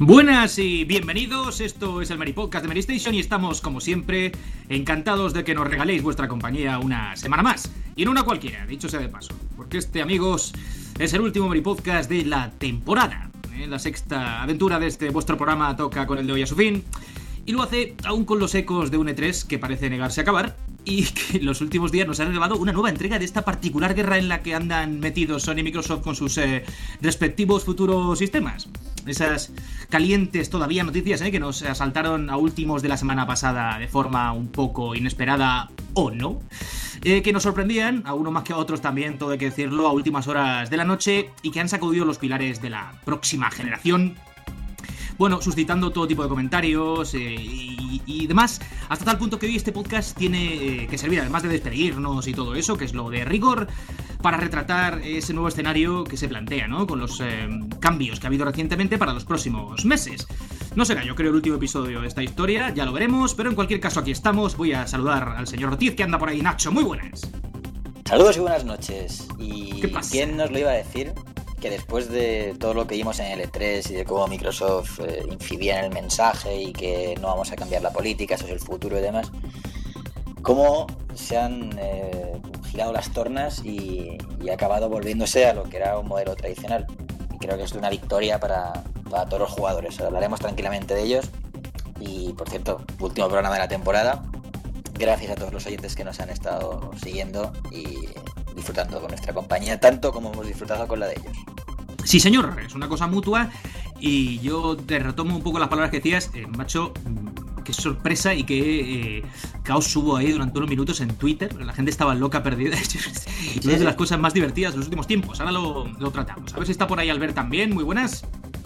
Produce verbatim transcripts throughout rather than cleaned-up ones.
Buenas y bienvenidos, esto es el Mary Podcast de Mary Station y estamos, como siempre, encantados de que nos regaléis vuestra compañía una semana más. Y no una cualquiera, dicho sea de paso, porque este, amigos, es el último Mary Podcast de la temporada. ¿eh? La sexta aventura de este vuestro programa toca con el de hoy a su fin, y lo hace aún con los ecos de un E tres que parece negarse a acabar, y que en los últimos días nos han revelado una nueva entrega de esta particular guerra en la que andan metidos Sony y Microsoft con sus eh, respectivos futuros sistemas. Esas calientes todavía noticias ¿eh? que nos asaltaron a últimos de la semana pasada de forma un poco inesperada o no, eh, que nos sorprendían, a uno más que a otros también, todo hay que decirlo, a últimas horas de la noche, y que han sacudido los pilares de la próxima generación. Bueno, suscitando todo tipo de comentarios eh, y, y demás, hasta tal punto que hoy este podcast tiene eh, que servir, además de despedirnos y todo eso, que es lo de rigor, para retratar ese nuevo escenario que se plantea, ¿no? Con los eh, cambios que ha habido recientemente para los próximos meses. No será, yo creo, el último episodio de esta historia, ya lo veremos, pero en cualquier caso aquí estamos. Voy a saludar al señor Ortiz, que anda por ahí. Nacho, muy buenas. Saludos y buenas noches. ¿Y ¿Qué pasa? quién nos lo iba a decir? Que después de todo lo que vimos en el E tres y de cómo Microsoft eh, incidía en el mensaje y que no vamos a cambiar la política, eso es el futuro y demás, cómo se han eh, girado las tornas y, y ha acabado volviéndose a lo que era un modelo tradicional. Y creo que es una victoria para, para todos los jugadores. Hablaremos tranquilamente de ellos. Y, por cierto, último programa de la temporada. Gracias a todos los oyentes que nos han estado siguiendo y disfrutando con nuestra compañía, tanto como hemos disfrutado con la de ellos. Sí, señor, es una cosa mutua. Y yo te retomo un poco las palabras que decías, eh, macho. Qué sorpresa y qué eh, caos hubo ahí durante unos minutos en Twitter. La gente estaba loca, perdida. Y una de las cosas más divertidas de los últimos tiempos. Ahora lo, lo tratamos. A ver si está por ahí Albert también. Muy buenas.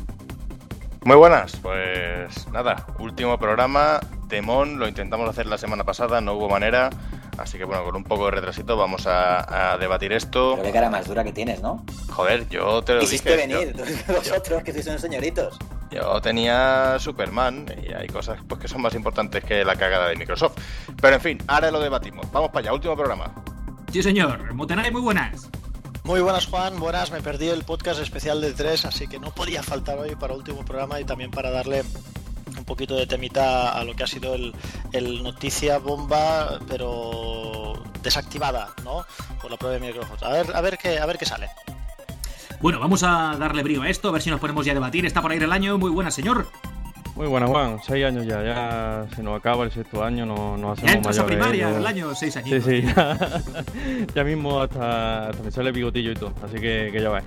Muy buenas. Pues nada, último programa. Temón, lo intentamos hacer la semana pasada, no hubo manera. Así que bueno, con un poco de retrasito vamos a, a debatir esto. Pero qué cara más dura que tienes, ¿no? Joder, yo te lo Quisiste dije. venir, yo, vosotros que sois unos señoritos. Yo tenía Superman y hay cosas pues que son más importantes que la cagada de Microsoft. Pero en fin, ahora lo debatimos. Vamos para allá, último programa. Sí, señor. Motenay, muy buenas. Muy buenas, Juan, buenas. Me perdí el podcast especial del E tres, así que no podía faltar hoy para último programa y también para darle un poquito de temita a lo que ha sido el, el noticia bomba, pero desactivada, ¿no? Por la prueba de Microsoft. A ver, a ver qué, a ver qué sale. Bueno, vamos a darle brío a esto, a ver si nos ponemos ya a debatir. Está por ahí el año. Muy buenas, señor. Muy buenas, Juan. Seis años ya. Ya se nos acaba el sexto año, no, nos hacemos ya entras mayores. a primaria, ¿no? el año seis años. Sí, sí. Ya, ya mismo hasta, hasta me sale el bigotillo y todo. Así que, que ya va.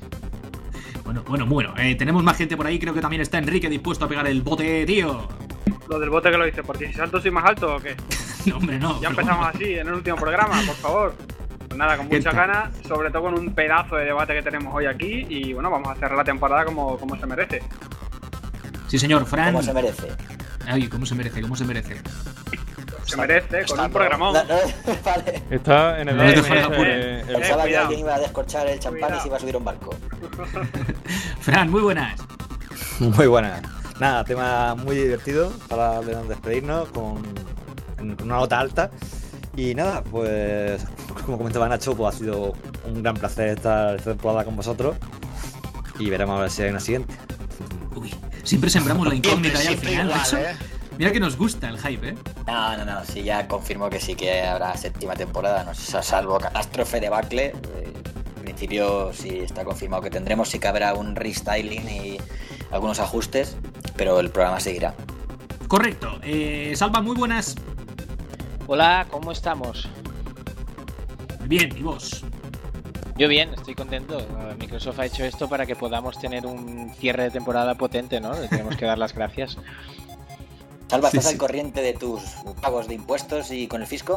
Bueno, bueno, bueno. Eh, tenemos más gente por ahí. Creo que también está Enrique dispuesto a pegar el bote, tío. Lo del bote que lo dice, porque si salto soy más alto o qué. No, hombre, no. Ya empezamos así en el último programa, por favor. Pues nada, con muchas ganas, sobre todo con un pedazo de debate que tenemos hoy aquí. Y bueno, vamos a cerrar la temporada como, como se merece. Sí, señor, Fran. ¿Cómo se merece? Ay, ¿cómo se merece? ¿Cómo se merece? Se merece, con Está, un programón. No, no, vale. Está en el... No, el, deja la el, pura. el- el- Pensaba que cuidado. alguien iba a descorchar el champán Cuidado. y se iba a subir a un barco. Fran, muy buenas. Muy buena. Nada, tema muy divertido para despedirnos con, con una nota alta. Y nada, pues como comentaba Nacho, pues ha sido un gran placer estar esta temporada con vosotros. Y veremos a ver si hay una siguiente. Uy, siempre sembramos la incógnita ahí al Siempre final, igual, macho. ¿eh? Mira que nos gusta el hype, ¿eh? No, no, no, sí, ya confirmo que sí que habrá séptima temporada, no sé, salvo catástrofe, debacle. Eh, en principio sí está confirmado que tendremos, sí que habrá un restyling y algunos ajustes, pero el programa seguirá. Correcto. Eh, Salva, muy buenas. Hola, ¿cómo estamos? Bien, ¿y vos? Yo bien, estoy contento. Microsoft ha hecho esto para que podamos tener un cierre de temporada potente, ¿no? Le tenemos que dar las gracias. Salva, Sí, ¿estás sí. al corriente de tus pagos de impuestos y con el fisco?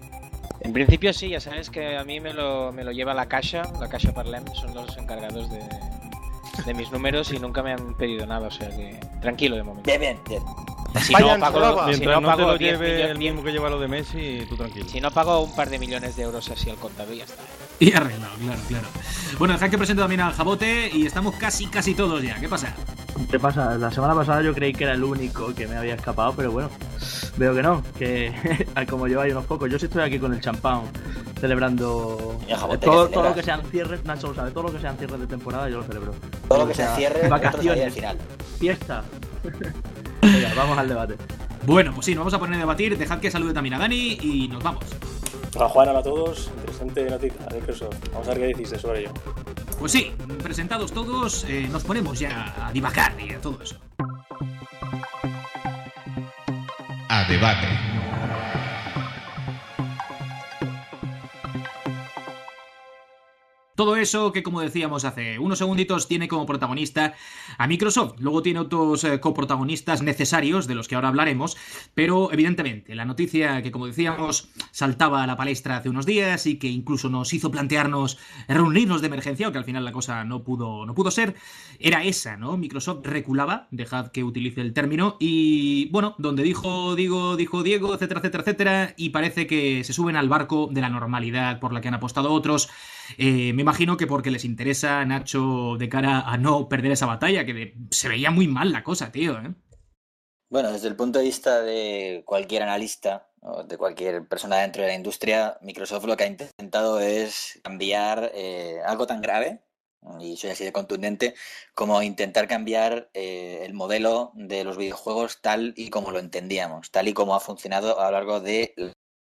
En principio sí, ya sabes que a mí me lo, me lo lleva la Caixa, la Caixa Parlem, son los encargados de, de mis números y nunca me han pedido nada, o sea que tranquilo de momento. Bien, bien, bien. Si Vayan, no pago, Salva. si Mientras no no te pago lo diez lleve millones- el mismo que lleva lo de Messi, tú tranquilo. si no pago un par de millones de euros así al contado y ya está. Y arreglado, claro, claro. Bueno, dejad que presente también al Jabote y estamos casi, casi todos ya. ¿Qué pasa? ¿Qué pasa? La semana pasada yo creí que era el único que me había escapado, pero bueno, veo que no, que como lleváis unos pocos. Yo sí estoy aquí con el champán, celebrando Y el Jabote, todo, ¿qué todo lo celebras? que sean cierres, Nacho lo sabe, todo lo que sean cierres de temporada yo lo celebro. Todo lo que sea sea cierre, nosotros ahí al vacaciones. final. fiesta. Venga, vamos al debate. Bueno, pues sí, nos vamos a poner a debatir. Dejad que salude también a Dani y nos vamos. Hola Juan, hola a todos. Interesante noticia de Microsoft. Vamos a ver qué decís sobre ello. Pues sí, presentados todos, eh, nos ponemos ya a divagar y a todo eso. A debate. Todo eso que, como decíamos hace unos segunditos, tiene como protagonista a Microsoft. Luego tiene otros eh, coprotagonistas necesarios, de los que ahora hablaremos, pero evidentemente la noticia que, como decíamos, saltaba a la palestra hace unos días y que incluso nos hizo plantearnos reunirnos de emergencia, aunque al final la cosa no pudo, no pudo ser, era esa, ¿no? Microsoft reculaba, dejad que utilice el término, y bueno, donde dijo, digo, dijo Diego, etcétera, etcétera, etcétera, y parece que se suben al barco de la normalidad por la que han apostado otros. Eh, me imagino que porque les interesa, Nacho, de cara a no perder esa batalla, que de, se veía muy mal la cosa, tío, ¿eh? Bueno, desde el punto de vista de cualquier analista o de cualquier persona dentro de la industria, Microsoft lo que ha intentado es cambiar eh, algo tan grave, y soy así de contundente, como intentar cambiar eh, el modelo de los videojuegos tal y como lo entendíamos, tal y como ha funcionado a lo largo de...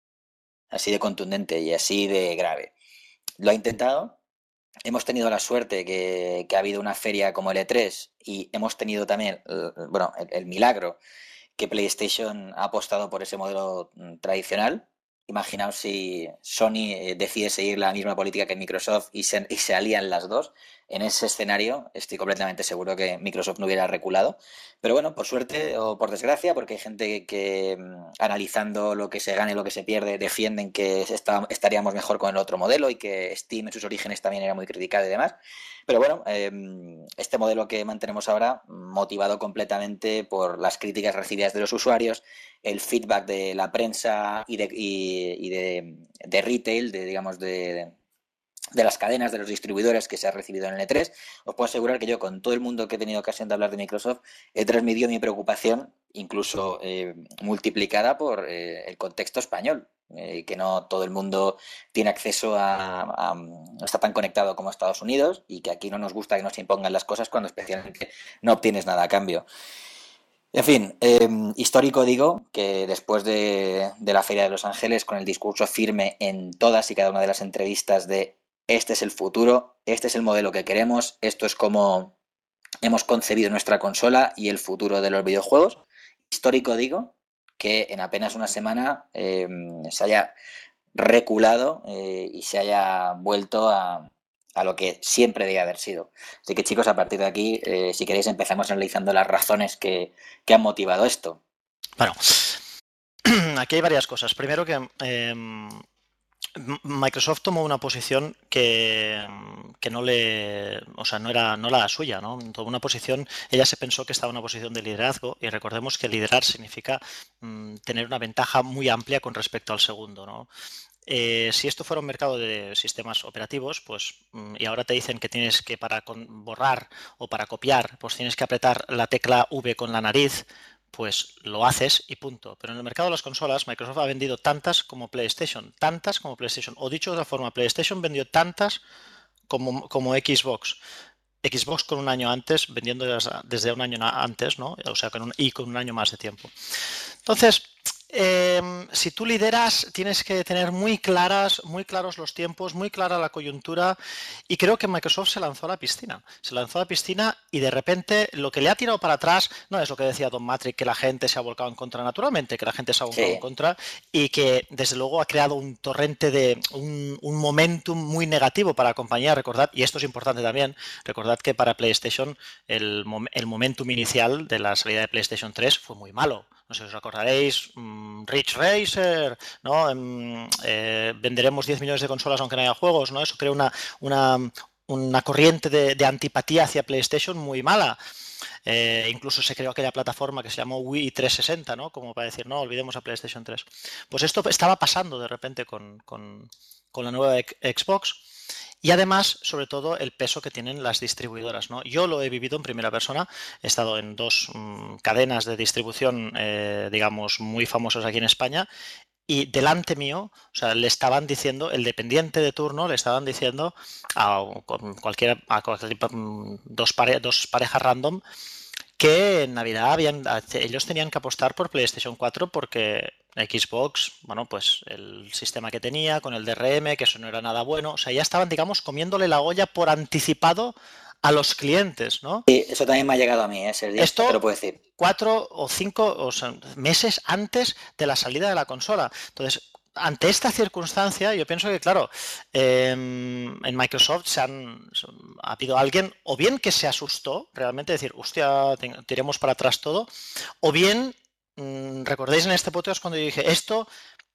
así de contundente y así de grave. Lo ha intentado. Hemos tenido la suerte que, que ha habido una feria como el E tres y hemos tenido también, bueno, el, el milagro que PlayStation ha apostado por ese modelo tradicional. Imaginaos si Sony decide seguir la misma política que Microsoft y se, y se alían las dos. En ese escenario estoy completamente seguro que Microsoft no hubiera reculado. Pero bueno, por suerte o por desgracia, porque hay gente que, que analizando lo que se gana y lo que se pierde, defienden que está, estaríamos mejor con el otro modelo y que Steam en sus orígenes también era muy criticado y demás. Pero bueno, eh, este modelo que mantenemos ahora, motivado completamente por las críticas recibidas de los usuarios, el feedback de la prensa y de, y, y de, de retail, de digamos de, de las cadenas, de los distribuidores que se ha recibido en el E tres, os puedo asegurar que yo, con todo el mundo que he tenido ocasión de hablar de Microsoft, he transmitido mi preocupación, incluso eh, multiplicada por eh, el contexto español. Eh, que no todo el mundo tiene acceso a, a... no está tan conectado como Estados Unidos y que aquí no nos gusta que nos impongan las cosas cuando especialmente no obtienes nada a cambio. En fin, eh, histórico digo que después de, de la Feria de Los Ángeles, con el discurso firme en todas y cada una de las entrevistas de este es el futuro, este es el modelo que queremos, esto es como hemos concebido nuestra consola y el futuro de los videojuegos, histórico digo que en apenas una semana eh, se haya reculado eh, y se haya vuelto a, a lo que siempre debía haber sido. Así que, chicos, a partir de aquí, eh, si queréis, empezamos analizando las razones que, que han motivado esto. Bueno, aquí hay varias cosas. Primero que eh, Microsoft tomó una posición que, que no le, o sea, no era no la suya, ¿no? Tomó una posición, ella se pensó que estaba en una posición de liderazgo y recordemos que liderar significa mm, tener una ventaja muy amplia con respecto al segundo, ¿no? Eh, si esto fuera un mercado de sistemas operativos, pues mm, y ahora te dicen que tienes que para con, borrar o para copiar, pues tienes que apretar la tecla V con la nariz, pues lo haces y punto. Pero en el mercado de las consolas, Microsoft ha vendido tantas como PlayStation, tantas como PlayStation. O dicho de otra forma, PlayStation vendió tantas como, como Xbox. Xbox con un año antes, vendiendo desde un año antes, ¿no? O sea, con un, y con un año más de tiempo. Entonces, eh, si tú lideras, tienes que tener muy claras, muy claros los tiempos, muy clara la coyuntura, y creo que Microsoft se lanzó a la piscina. Se lanzó a la piscina y de repente lo que le ha tirado para atrás no es lo que decía Don Matrix, que la gente se ha volcado en contra naturalmente, que la gente se ha volcado sí. en contra y que desde luego ha creado un torrente de un, un momentum muy negativo para la compañía. Recordad, y esto es importante también, recordad que para PlayStation el, el momentum inicial de la salida de PlayStation tres fue muy malo. No sé si os acordaréis, um, Ridge Racer, ¿no? Um, eh, venderemos diez millones de consolas aunque no haya juegos, ¿no? Eso crea una, una, una corriente de, de antipatía hacia PlayStation muy mala. Eh, incluso se creó aquella plataforma que se llamó Wii trescientos sesenta, ¿no? Como para decir, no, olvidemos a PlayStation tres. Pues esto estaba pasando de repente con, con, con la nueva Xbox. Y además, sobre todo, el peso que tienen las distribuidoras, ¿no? Yo lo he vivido en primera persona, he estado en dos um, cadenas de distribución, eh, digamos, muy famosas aquí en España, y delante mío, o sea, le estaban diciendo, el dependiente de turno, le estaban diciendo a cualquier, a cualquier dos, pare, dos parejas random que en Navidad habían, ellos tenían que apostar por PlayStation cuatro porque Xbox, bueno, pues el sistema que tenía con el D R M, que eso no era nada bueno, o sea, ya estaban, digamos, comiéndole la olla por anticipado a los clientes, ¿no? Sí, eso también me ha llegado a mí, ¿eh? Sergio, Esto te lo puedo decir. Cuatro o cinco o sea, meses antes de la salida de la consola. Entonces, ante esta circunstancia, yo pienso que, claro, eh, en Microsoft se han, ha habido alguien, o bien que se asustó, realmente decir, hostia, tiremos para atrás todo, o bien, mmm, recordéis en este podcast cuando yo dije, esto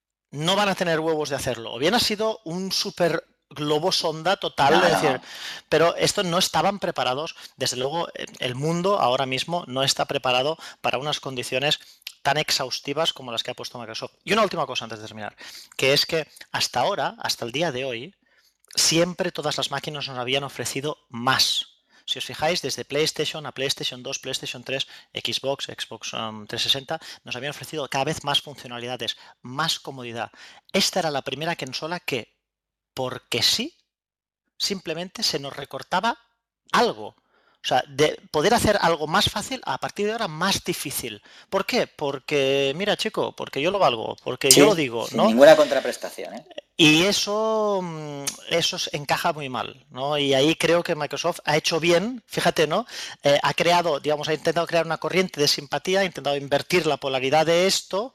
no van a tener huevos de hacerlo, o bien ha sido un súper globo sonda total, No, de no, decir, no. pero esto no estaban preparados, desde luego el mundo ahora mismo no está preparado para unas condiciones tan exhaustivas como las que ha puesto Microsoft. Y una última cosa antes de terminar, que es que hasta ahora, hasta el día de hoy, siempre todas las máquinas nos habían ofrecido más. Si os fijáis, desde PlayStation a PlayStation dos, PlayStation tres, Xbox, Xbox um, trescientos sesenta, nos habían ofrecido cada vez más funcionalidades, más comodidad. Esta era la primera consola que, porque sí, simplemente se nos recortaba algo. O sea, de poder hacer algo más fácil, a partir de ahora más difícil. ¿Por qué? Porque, mira, chico, porque yo lo valgo, porque Sí, yo lo digo, sin ¿no? ninguna contraprestación, ¿eh? Y eso, eso encaja muy mal, ¿no? Y ahí creo que Microsoft ha hecho bien, fíjate, ¿no? Eh, ha creado, digamos, ha intentado crear una corriente de simpatía, ha intentado invertir la polaridad de esto.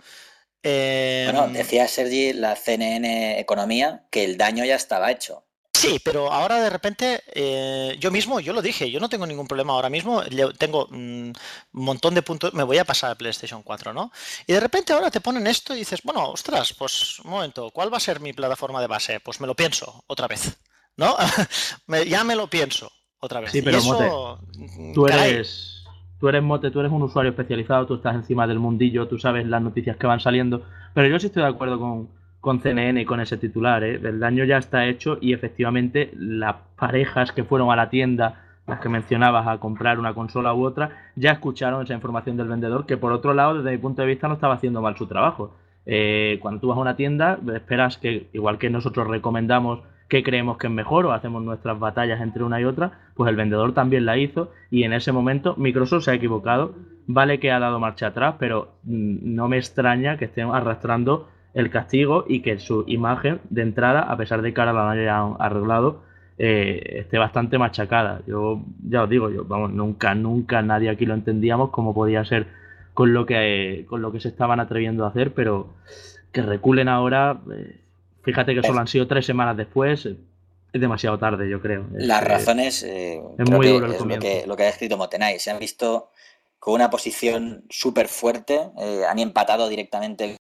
Eh... Bueno, decía Sergi, la C N N Economía, que el daño ya estaba hecho. Sí, pero ahora de repente, eh, yo mismo, yo lo dije, yo no tengo ningún problema ahora mismo, tengo un montón de puntos, me voy a pasar a PlayStation cuatro, ¿no? Y de repente ahora te ponen esto y dices, bueno, ostras, pues un momento, ¿cuál va a ser mi plataforma de base? Pues me lo pienso otra vez, ¿no? me, ya me lo pienso otra vez. Sí, pero y eso, Mote, tú eres, tú eres Mote, tú eres un usuario especializado, tú estás encima del mundillo, tú sabes las noticias que van saliendo, pero yo sí estoy de acuerdo con... con C N N y con ese titular, ¿eh? El daño ya está hecho y efectivamente las parejas que fueron a la tienda, las que mencionabas, a comprar una consola u otra, ya escucharon esa información del vendedor que por otro lado, desde mi punto de vista, no estaba haciendo mal su trabajo. Eh, cuando tú vas a una tienda, esperas que, igual que nosotros recomendamos que creemos que es mejor o hacemos nuestras batallas entre una y otra, pues el vendedor también la hizo y en ese momento Microsoft se ha equivocado, vale que ha dado marcha atrás, pero mmm, no me extraña que estén arrastrando el castigo y que su imagen de entrada, a pesar de que ahora la hayan arreglado, eh, esté bastante machacada. Yo ya os digo, yo vamos, nunca, nunca nadie aquí lo entendíamos cómo podía ser con lo que, eh, con lo que se estaban atreviendo a hacer, pero que reculen ahora, eh, fíjate que solo han sido tres semanas después, eh, es demasiado tarde, yo creo. Es, Las eh, razones, eh, es creo muy que duro el es lo comienzo. que, lo que ha escrito Motenay. Se han visto con una posición súper fuerte, eh, han empatado directamente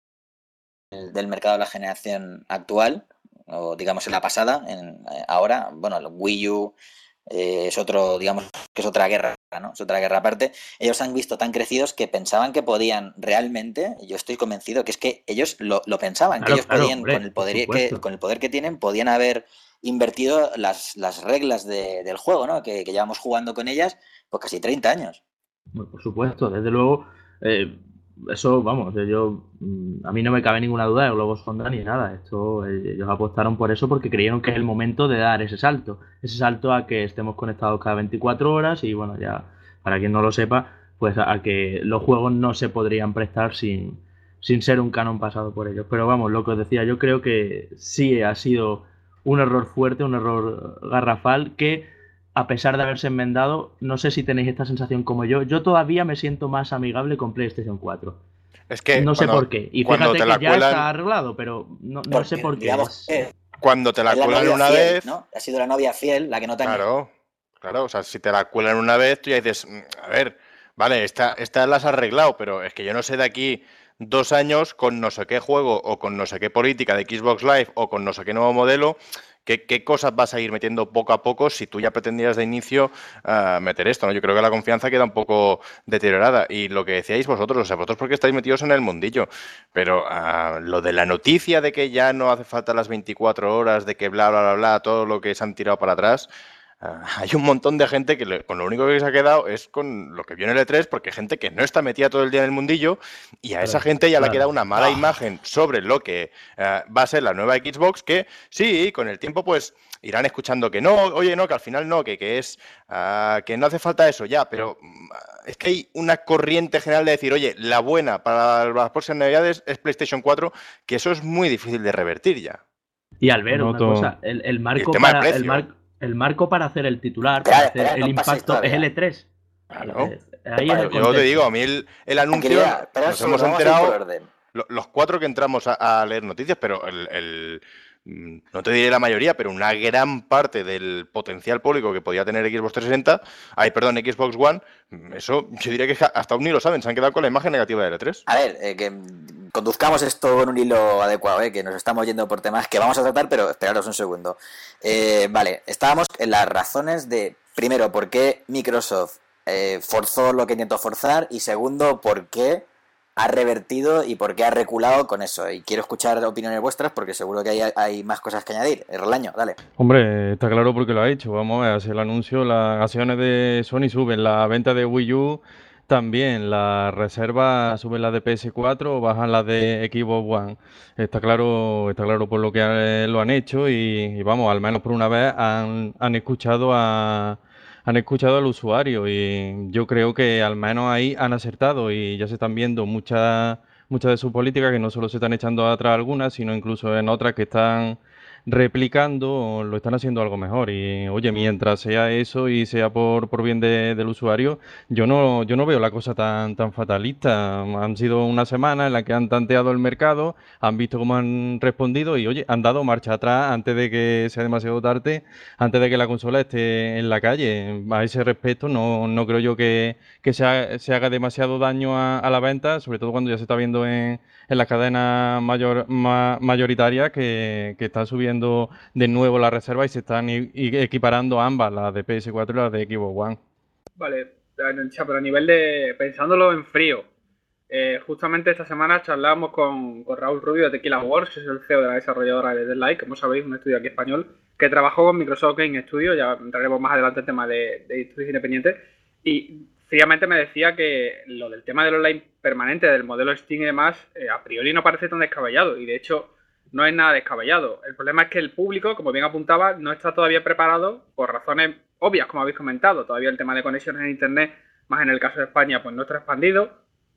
del mercado de la generación actual, o digamos en la pasada, en, eh, ahora, bueno, el Wii U eh, es otro, digamos que es otra guerra, ¿no? Es otra guerra aparte. Ellos han visto tan crecidos que pensaban que podían realmente, yo estoy convencido que es que ellos lo, lo pensaban, Claro, que ellos claro, podían, hombre, con el por poder que, supuesto. con el poder que tienen, podían haber invertido las, las reglas de, del juego, ¿no? Que, que llevamos jugando con ellas por casi treinta años. Bueno, por supuesto, desde luego, eh, eso, vamos, yo, a mí no me cabe ninguna duda de Globos Sonda ni nada. Esto, ellos apostaron por eso porque creyeron que es el momento de dar ese salto, ese salto a que estemos conectados cada veinticuatro horas y, bueno, ya, para quien no lo sepa, pues a, a que los juegos no se podrían prestar sin, sin ser un canon pasado por ellos. Pero vamos, lo que os decía, yo creo que sí ha sido un error fuerte, un error garrafal que, a pesar de haberse enmendado, no sé si tenéis esta sensación como yo, yo todavía me siento más amigable con PlayStation cuatro. Es que, no sé bueno, por qué. Y cuando fíjate te que la ya cuelan- está arreglado, pero no, no Porque, sé por qué. digamos, Es- eh, Cuando te la es la cuelan novia una fiel, vez, ¿no? Ha sido la novia fiel la que no te han... claro, claro, o sea, si te la cuelan una vez, tú ya dices, "Mm, a ver, vale, esta, esta las has arreglado, pero es que yo no sé de aquí dos años con no sé qué juego o con no sé qué política de Xbox Live o con no sé qué nuevo modelo, qué, qué cosas vas a ir metiendo poco a poco si tú ya pretendías de inicio ah, meter esto, ¿no? Yo creo que la confianza queda un poco deteriorada. Y lo que decíais vosotros, o sea, vosotros porque estáis metidos en el mundillo, pero ah, lo de la noticia de que ya no hace falta las veinticuatro horas, de que bla, bla, bla, bla, todo lo que se han tirado para atrás, Uh, hay un montón de gente que le, con lo único que se ha quedado es con lo que vio en el E tres, porque hay gente que no está metida todo el día en el mundillo y a esa gente ya claro. le queda una mala oh. imagen sobre lo que uh, va a ser la nueva Xbox, que sí, con el tiempo pues irán escuchando que no, oye, no, que al final no, que, que es uh, que no hace falta eso ya, pero uh, es que hay una corriente general de decir, oye, la buena para las próximas navidades es PlayStation cuatro, que eso es muy difícil de revertir ya. Y Albero, una cosa, el, el marco el para el, mar, el marco para hacer el titular, para hacer espera, el no impacto es el E tres. Claro. Ahí es el yo te digo, a mí el, el anuncio nos hemos enterado los, los cuatro que entramos a, a leer noticias, pero el, el no te diré la mayoría, pero una gran parte del potencial público que podía tener Xbox trescientos sesenta, ay, perdón, Xbox One, eso yo diría que hasta aún ni lo saben, se han quedado con la imagen negativa del E tres. A ver, eh, que conduzcamos esto en un hilo adecuado, eh, que nos estamos yendo por temas que vamos a tratar, pero esperaros un segundo. Eh, vale, estábamos en las razones de, primero, por qué Microsoft eh, forzó lo que intentó forzar, y segundo, por qué ha revertido y por qué ha reculado con eso. Y quiero escuchar opiniones vuestras porque seguro que hay, hay más cosas que añadir. Erlaño, dale. Hombre, está claro porque lo ha hecho. Vamos a ver, hace el anuncio, las acciones de Sony suben, la venta de Wii U también, las reservas suben las de P S cuatro o bajan las de Xbox One. Está claro, está claro por lo que lo han hecho y, y vamos, al menos por una vez han, han escuchado a... han escuchado al usuario y yo creo que al menos ahí han acertado y ya se están viendo muchas muchas de sus políticas que no solo se están echando atrás algunas, sino incluso en otras que están replicando, lo están haciendo algo mejor. Y oye, mientras sea eso y sea por, por bien de, del usuario, yo no yo no veo la cosa tan tan fatalista. Han sido una semana en la que han tanteado el mercado, han visto cómo han respondido y oye, han dado marcha atrás antes de que sea demasiado tarde, antes de que la consola esté en la calle. A ese respecto no, no creo yo que, que se, ha, se haga demasiado daño a, a la venta, sobre todo cuando ya se está viendo en, en las cadenas mayor, ma, mayoritarias que, que están subiendo de nuevo la reserva y se están equiparando ambas, las de P S cuatro y las de Xbox One. Vale, pero a nivel de, pensándolo en frío, eh, justamente esta semana charlábamos con, con Raúl Rubio de Tequila Wars, que es el C E O de la desarrolladora de Deadlight, como sabéis, un estudio aquí español, que trabajó con Microsoft Game Studio, ya entraremos más adelante el tema de, de estudios independientes, y fríamente me decía que lo del tema del online permanente, del modelo Steam y demás, eh, a priori no parece tan descabellado, y de hecho no es nada descabellado. El problema es que el público, como bien apuntaba, no está todavía preparado por razones obvias, como habéis comentado. Todavía el tema de conexiones en Internet, más en el caso de España, pues no está expandido.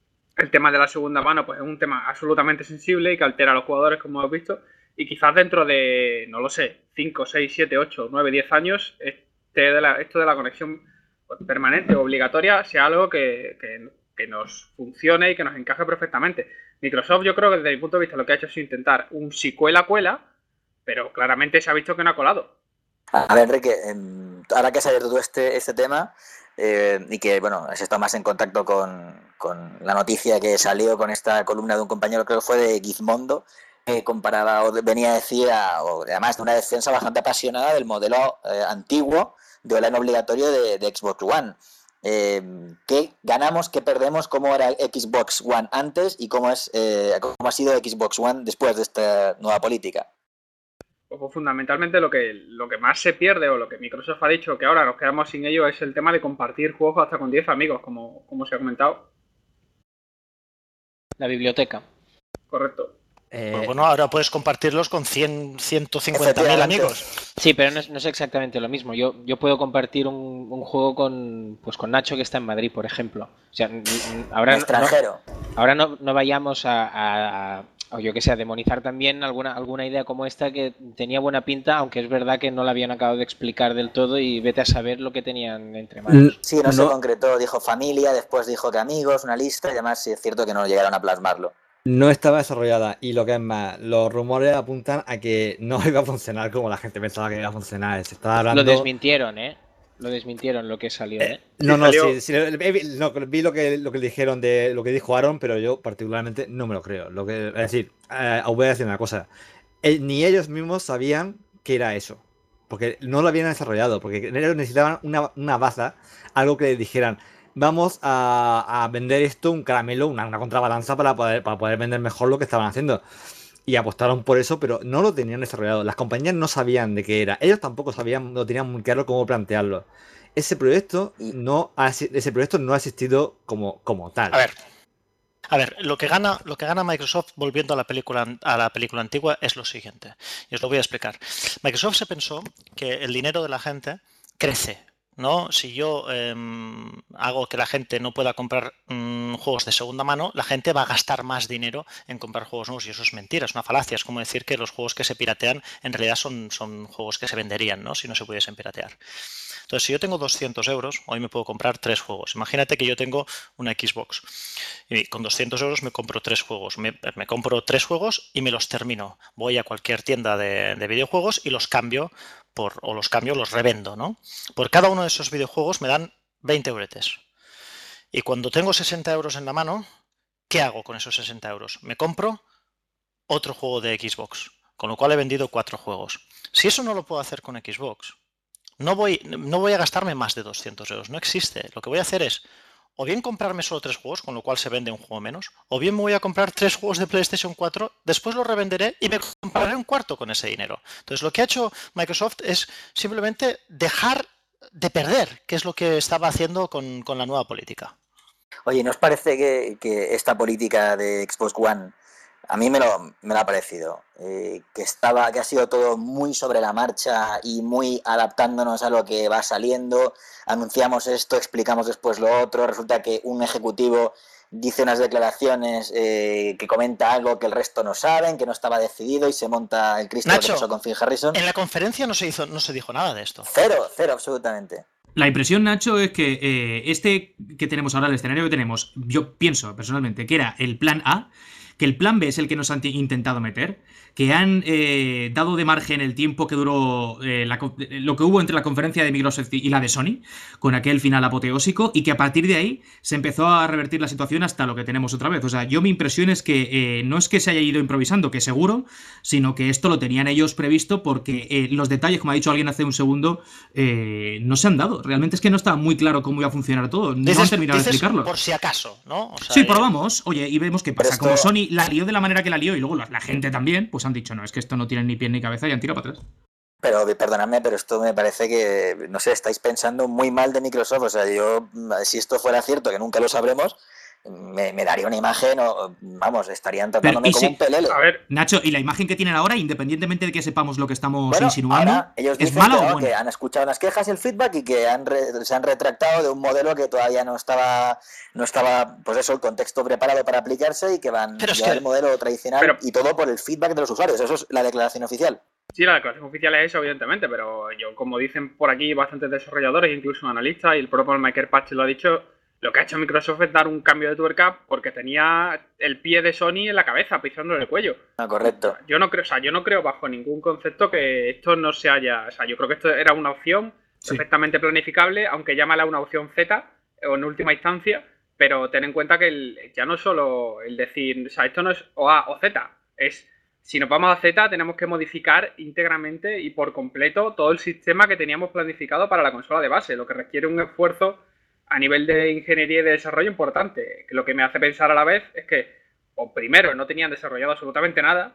El tema de la segunda mano, pues es un tema absolutamente sensible y que altera a los jugadores, como hemos visto. Y quizás dentro de, no lo sé, cinco, seis, siete, ocho, nueve, diez años, este de la, esto de la conexión permanente o obligatoria sea algo que, que, que nos funcione y que nos encaje perfectamente. Microsoft, yo creo que desde mi punto de vista lo que ha hecho es intentar un si cuela cuela, pero claramente se ha visto que no ha colado. A ver, Enrique, ahora que has abierto tú este, este tema eh, y que, bueno, has estado más en contacto con, con la noticia que salió con esta columna de un compañero, creo que fue de Gizmondo, que comparaba o venía a decir, a, o además de una defensa bastante apasionada del modelo eh, antiguo de online obligatorio de, de Xbox One. Eh, ¿Qué ganamos, qué perdemos, cómo era Xbox One antes y cómo es eh, cómo ha sido Xbox One después de esta nueva política? Pues fundamentalmente lo que, lo que más se pierde, o lo que Microsoft ha dicho que ahora nos quedamos sin ello, es el tema de compartir juegos hasta con diez amigos, como, como se ha comentado. La biblioteca. Correcto. Eh, pues bueno, ahora puedes compartirlos con cien, ciento cincuenta mil amigos. Sí, pero no es, no es exactamente lo mismo. Yo, yo puedo compartir un, un juego con, pues con Nacho, que está en Madrid, por ejemplo. O sea, ahora, extranjero. No, ahora no, no vayamos a, a, a, o yo que sé, a demonizar también alguna, alguna idea como esta que tenía buena pinta, aunque es verdad que no la habían acabado de explicar del todo y vete a saber lo que tenían entre manos. Sí, no, no se concretó, dijo familia, después dijo que amigos, una lista, y además sí es cierto que no llegaron a plasmarlo. No estaba desarrollada y lo que es más, los rumores apuntan a que no iba a funcionar como la gente pensaba que iba a funcionar. Se estaba hablando... Lo desmintieron, ¿eh? Lo desmintieron lo que salió, ¿eh? No, no, sí, sí, no, vi lo que, lo que dijeron de lo que dijo Aaron, pero yo particularmente no me lo creo. Lo que, es decir, eh, voy a decir una cosa. Eh, ni ellos mismos sabían que era eso. Porque no lo habían desarrollado. Porque ellos necesitaban una, una baza, algo que les dijeran, vamos a, a vender esto, un caramelo, una, una contrabalanza para poder, para poder vender mejor lo que estaban haciendo. y apostaron por eso, pero no lo tenían desarrollado. Las compañías no sabían de qué era. Ellos tampoco sabían, no tenían muy claro cómo plantearlo. Ese proyecto no ha, ese proyecto no ha existido como, como tal. A ver. A ver, lo que gana, lo que gana Microsoft volviendo a la película a la película antigua es lo siguiente. Y os lo voy a explicar. Microsoft se pensó que el dinero de la gente crece, ¿no? Si yo eh, hago que la gente no pueda comprar mmm, juegos de segunda mano, la gente va a gastar más dinero en comprar juegos nuevos. Y eso es mentira, es una falacia. Es como decir que los juegos que se piratean en realidad son, son juegos que se venderían, ¿no? Si no se pudiesen piratear. Entonces, si yo tengo doscientos euros, hoy me puedo comprar tres juegos. Imagínate que yo tengo una Xbox y con doscientos euros me compro tres juegos. Me, me compro tres juegos y me los termino. Voy a cualquier tienda de, de videojuegos y los cambio por, o los cambio, los revendo, ¿no? Por cada uno de esos videojuegos me dan veinte euretes. Y cuando tengo sesenta euros en la mano, ¿qué hago con esos sesenta euros? Me compro otro juego de Xbox, con lo cual he vendido cuatro juegos. Si eso no lo puedo hacer con Xbox, No voy, no voy a gastarme más de doscientos euros, no existe. Lo que voy a hacer es o bien comprarme solo tres juegos, con lo cual se vende un juego menos, o bien me voy a comprar tres juegos de PlayStation cuatro, después los revenderé y me compraré un cuarto con ese dinero. Entonces lo que ha hecho Microsoft es simplemente dejar de perder, que es lo que estaba haciendo con, con la nueva política. Oye, ¿no os parece que, que esta política de Xbox One, a mí me lo, me lo ha parecido, eh, que estaba, que ha sido todo muy sobre la marcha y muy adaptándonos a lo que va saliendo? Anunciamos esto, explicamos después lo otro, resulta que un ejecutivo dice unas declaraciones eh, que comenta algo que el resto no saben, que no estaba decidido y se monta el Cristo que pasó con Phil Harrison. En la conferencia no se hizo, no se dijo nada de esto. Cero, cero, absolutamente. La impresión, Nacho, es que eh, este que tenemos ahora, el escenario que tenemos, yo pienso personalmente que era el plan A, que el plan B es el que nos han intentado meter, que han eh, dado de margen el tiempo que duró eh, la, lo que hubo entre la conferencia de Microsoft y la de Sony, con aquel final apoteósico, y que a partir de ahí se empezó a revertir la situación hasta lo que tenemos otra vez. O sea, yo mi impresión es que eh, no es que se haya ido improvisando, que seguro, sino que esto lo tenían ellos previsto porque eh, los detalles, como ha dicho alguien hace un segundo, eh, no se han dado. Realmente es que no estaba muy claro cómo iba a funcionar todo. No dices, han terminado de explicarlo. Por si acaso, ¿no? O sea, sí, eh... probamos, oye, y vemos qué pasa. Esto... Como Sony la lió de la manera que la lió y luego la, la gente también, pues han dicho, no, es que esto no tiene ni pie ni cabeza y han tirado para atrás. Pero perdonadme, pero esto me parece que, no sé, estáis pensando muy mal de Microsoft. O sea, yo, si esto fuera cierto, que nunca lo sabremos, me, me daría una imagen, o vamos, estarían tratándome como si, un pelele. A ver, Nacho, y la imagen que tienen ahora, independientemente de que sepamos lo que estamos bueno, insinuando, ahora ellos ¿es dicen mala que, o no, buena? Que han escuchado las quejas y el feedback y que han re, se han retractado de un modelo que todavía no estaba, no estaba, pues eso, el contexto preparado para aplicarse y que van a llevar el modelo tradicional pero, y todo por el feedback de los usuarios. Eso es la declaración oficial. Sí, la declaración oficial es eso, evidentemente, pero yo, como dicen por aquí bastantes desarrolladores, incluso analistas, y el propio Michael Patch lo ha dicho, lo que ha hecho Microsoft es dar un cambio de tuerca porque tenía el pie de Sony en la cabeza, pisándole el cuello. Ah, correcto. Yo no creo, o sea, yo no creo bajo ningún concepto que esto no se haya, o sea, yo creo que esto era una opción sí. perfectamente planificable, aunque llámala una opción Z, o en última instancia, pero ten en cuenta que el, ya no solo el decir, o sea, esto no es o A o Z, es, si nos vamos a Z tenemos que modificar íntegramente y por completo todo el sistema que teníamos planificado para la consola de base, lo que requiere un esfuerzo a nivel de ingeniería y de desarrollo importante, que lo que me hace pensar a la vez es que, o primero, no tenían desarrollado absolutamente nada,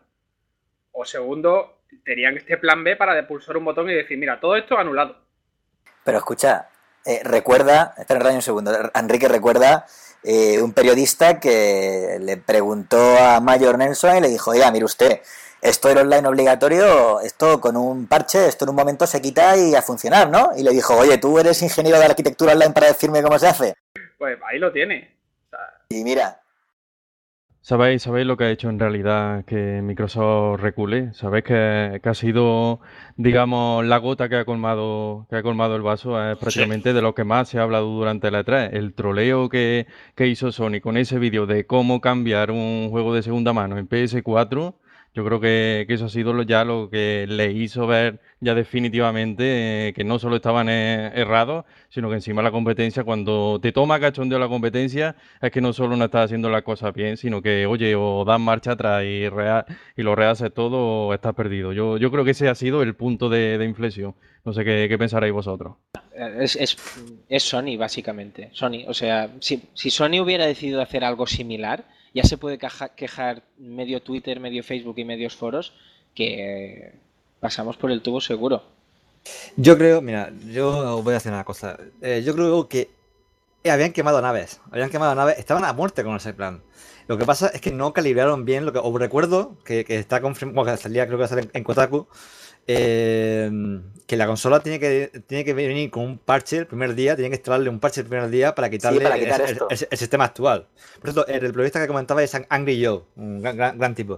o segundo, tenían este plan B para pulsar un botón y decir, mira, todo esto anulado. Pero escucha, eh, recuerda, espera un segundo, Enrique recuerda eh, un periodista que le preguntó a Major Nelson y le dijo, oiga, mire usted, esto del online obligatorio, esto con un parche, esto en un momento se quita y a funcionar, ¿no? Y le dijo, oye, ¿tú eres ingeniero de arquitectura online para decirme cómo se hace? Pues ahí lo tiene. O sea... Y mira. ¿Sabéis, ¿Sabéis lo que ha hecho en realidad que Microsoft recule? ¿Sabéis que, que ha sido, digamos, la gota que ha colmado que ha colmado el vaso? Es prácticamente sí. de lo que más se ha hablado durante la E tres. El troleo que, que hizo Sony con ese vídeo de cómo cambiar un juego de segunda mano en P S cuatro... Yo creo que, que eso ha sido ya lo que le hizo ver ya definitivamente eh, que no solo estaban eh, errados, sino que encima la competencia, cuando te toma cachondeo la competencia, es que no solo no estás haciendo las cosas bien, sino que, oye, o das marcha atrás y, rea y lo rehaces todo o estás perdido. Yo, yo creo que ese ha sido el punto de, de inflexión. No sé qué, qué pensaréis vosotros. Es, es, es Sony, básicamente. Sony, o sea, si, si Sony hubiera decidido hacer algo similar, ya se puede caja- quejar medio Twitter, medio Facebook y medios foros que pasamos por el tubo seguro. Yo creo, mira, yo voy a hacer una cosa. Eh, yo creo que habían quemado naves. Habían quemado naves. Estaban a muerte con ese plan. Lo que pasa es que no calibraron bien lo que. Os recuerdo que, que está confirmado. Bueno, que salía, creo que sale en, en Kotaku. Eh, que la consola tiene que, tiene que venir con un parche el primer día. Tiene que instalarle un parche el primer día para quitarle Sí, para quitar el, el- esto. el- el sistema actual. Por cierto, el, el periodista que comentaba es Angry Joe. Un gran, gran- gran tipo.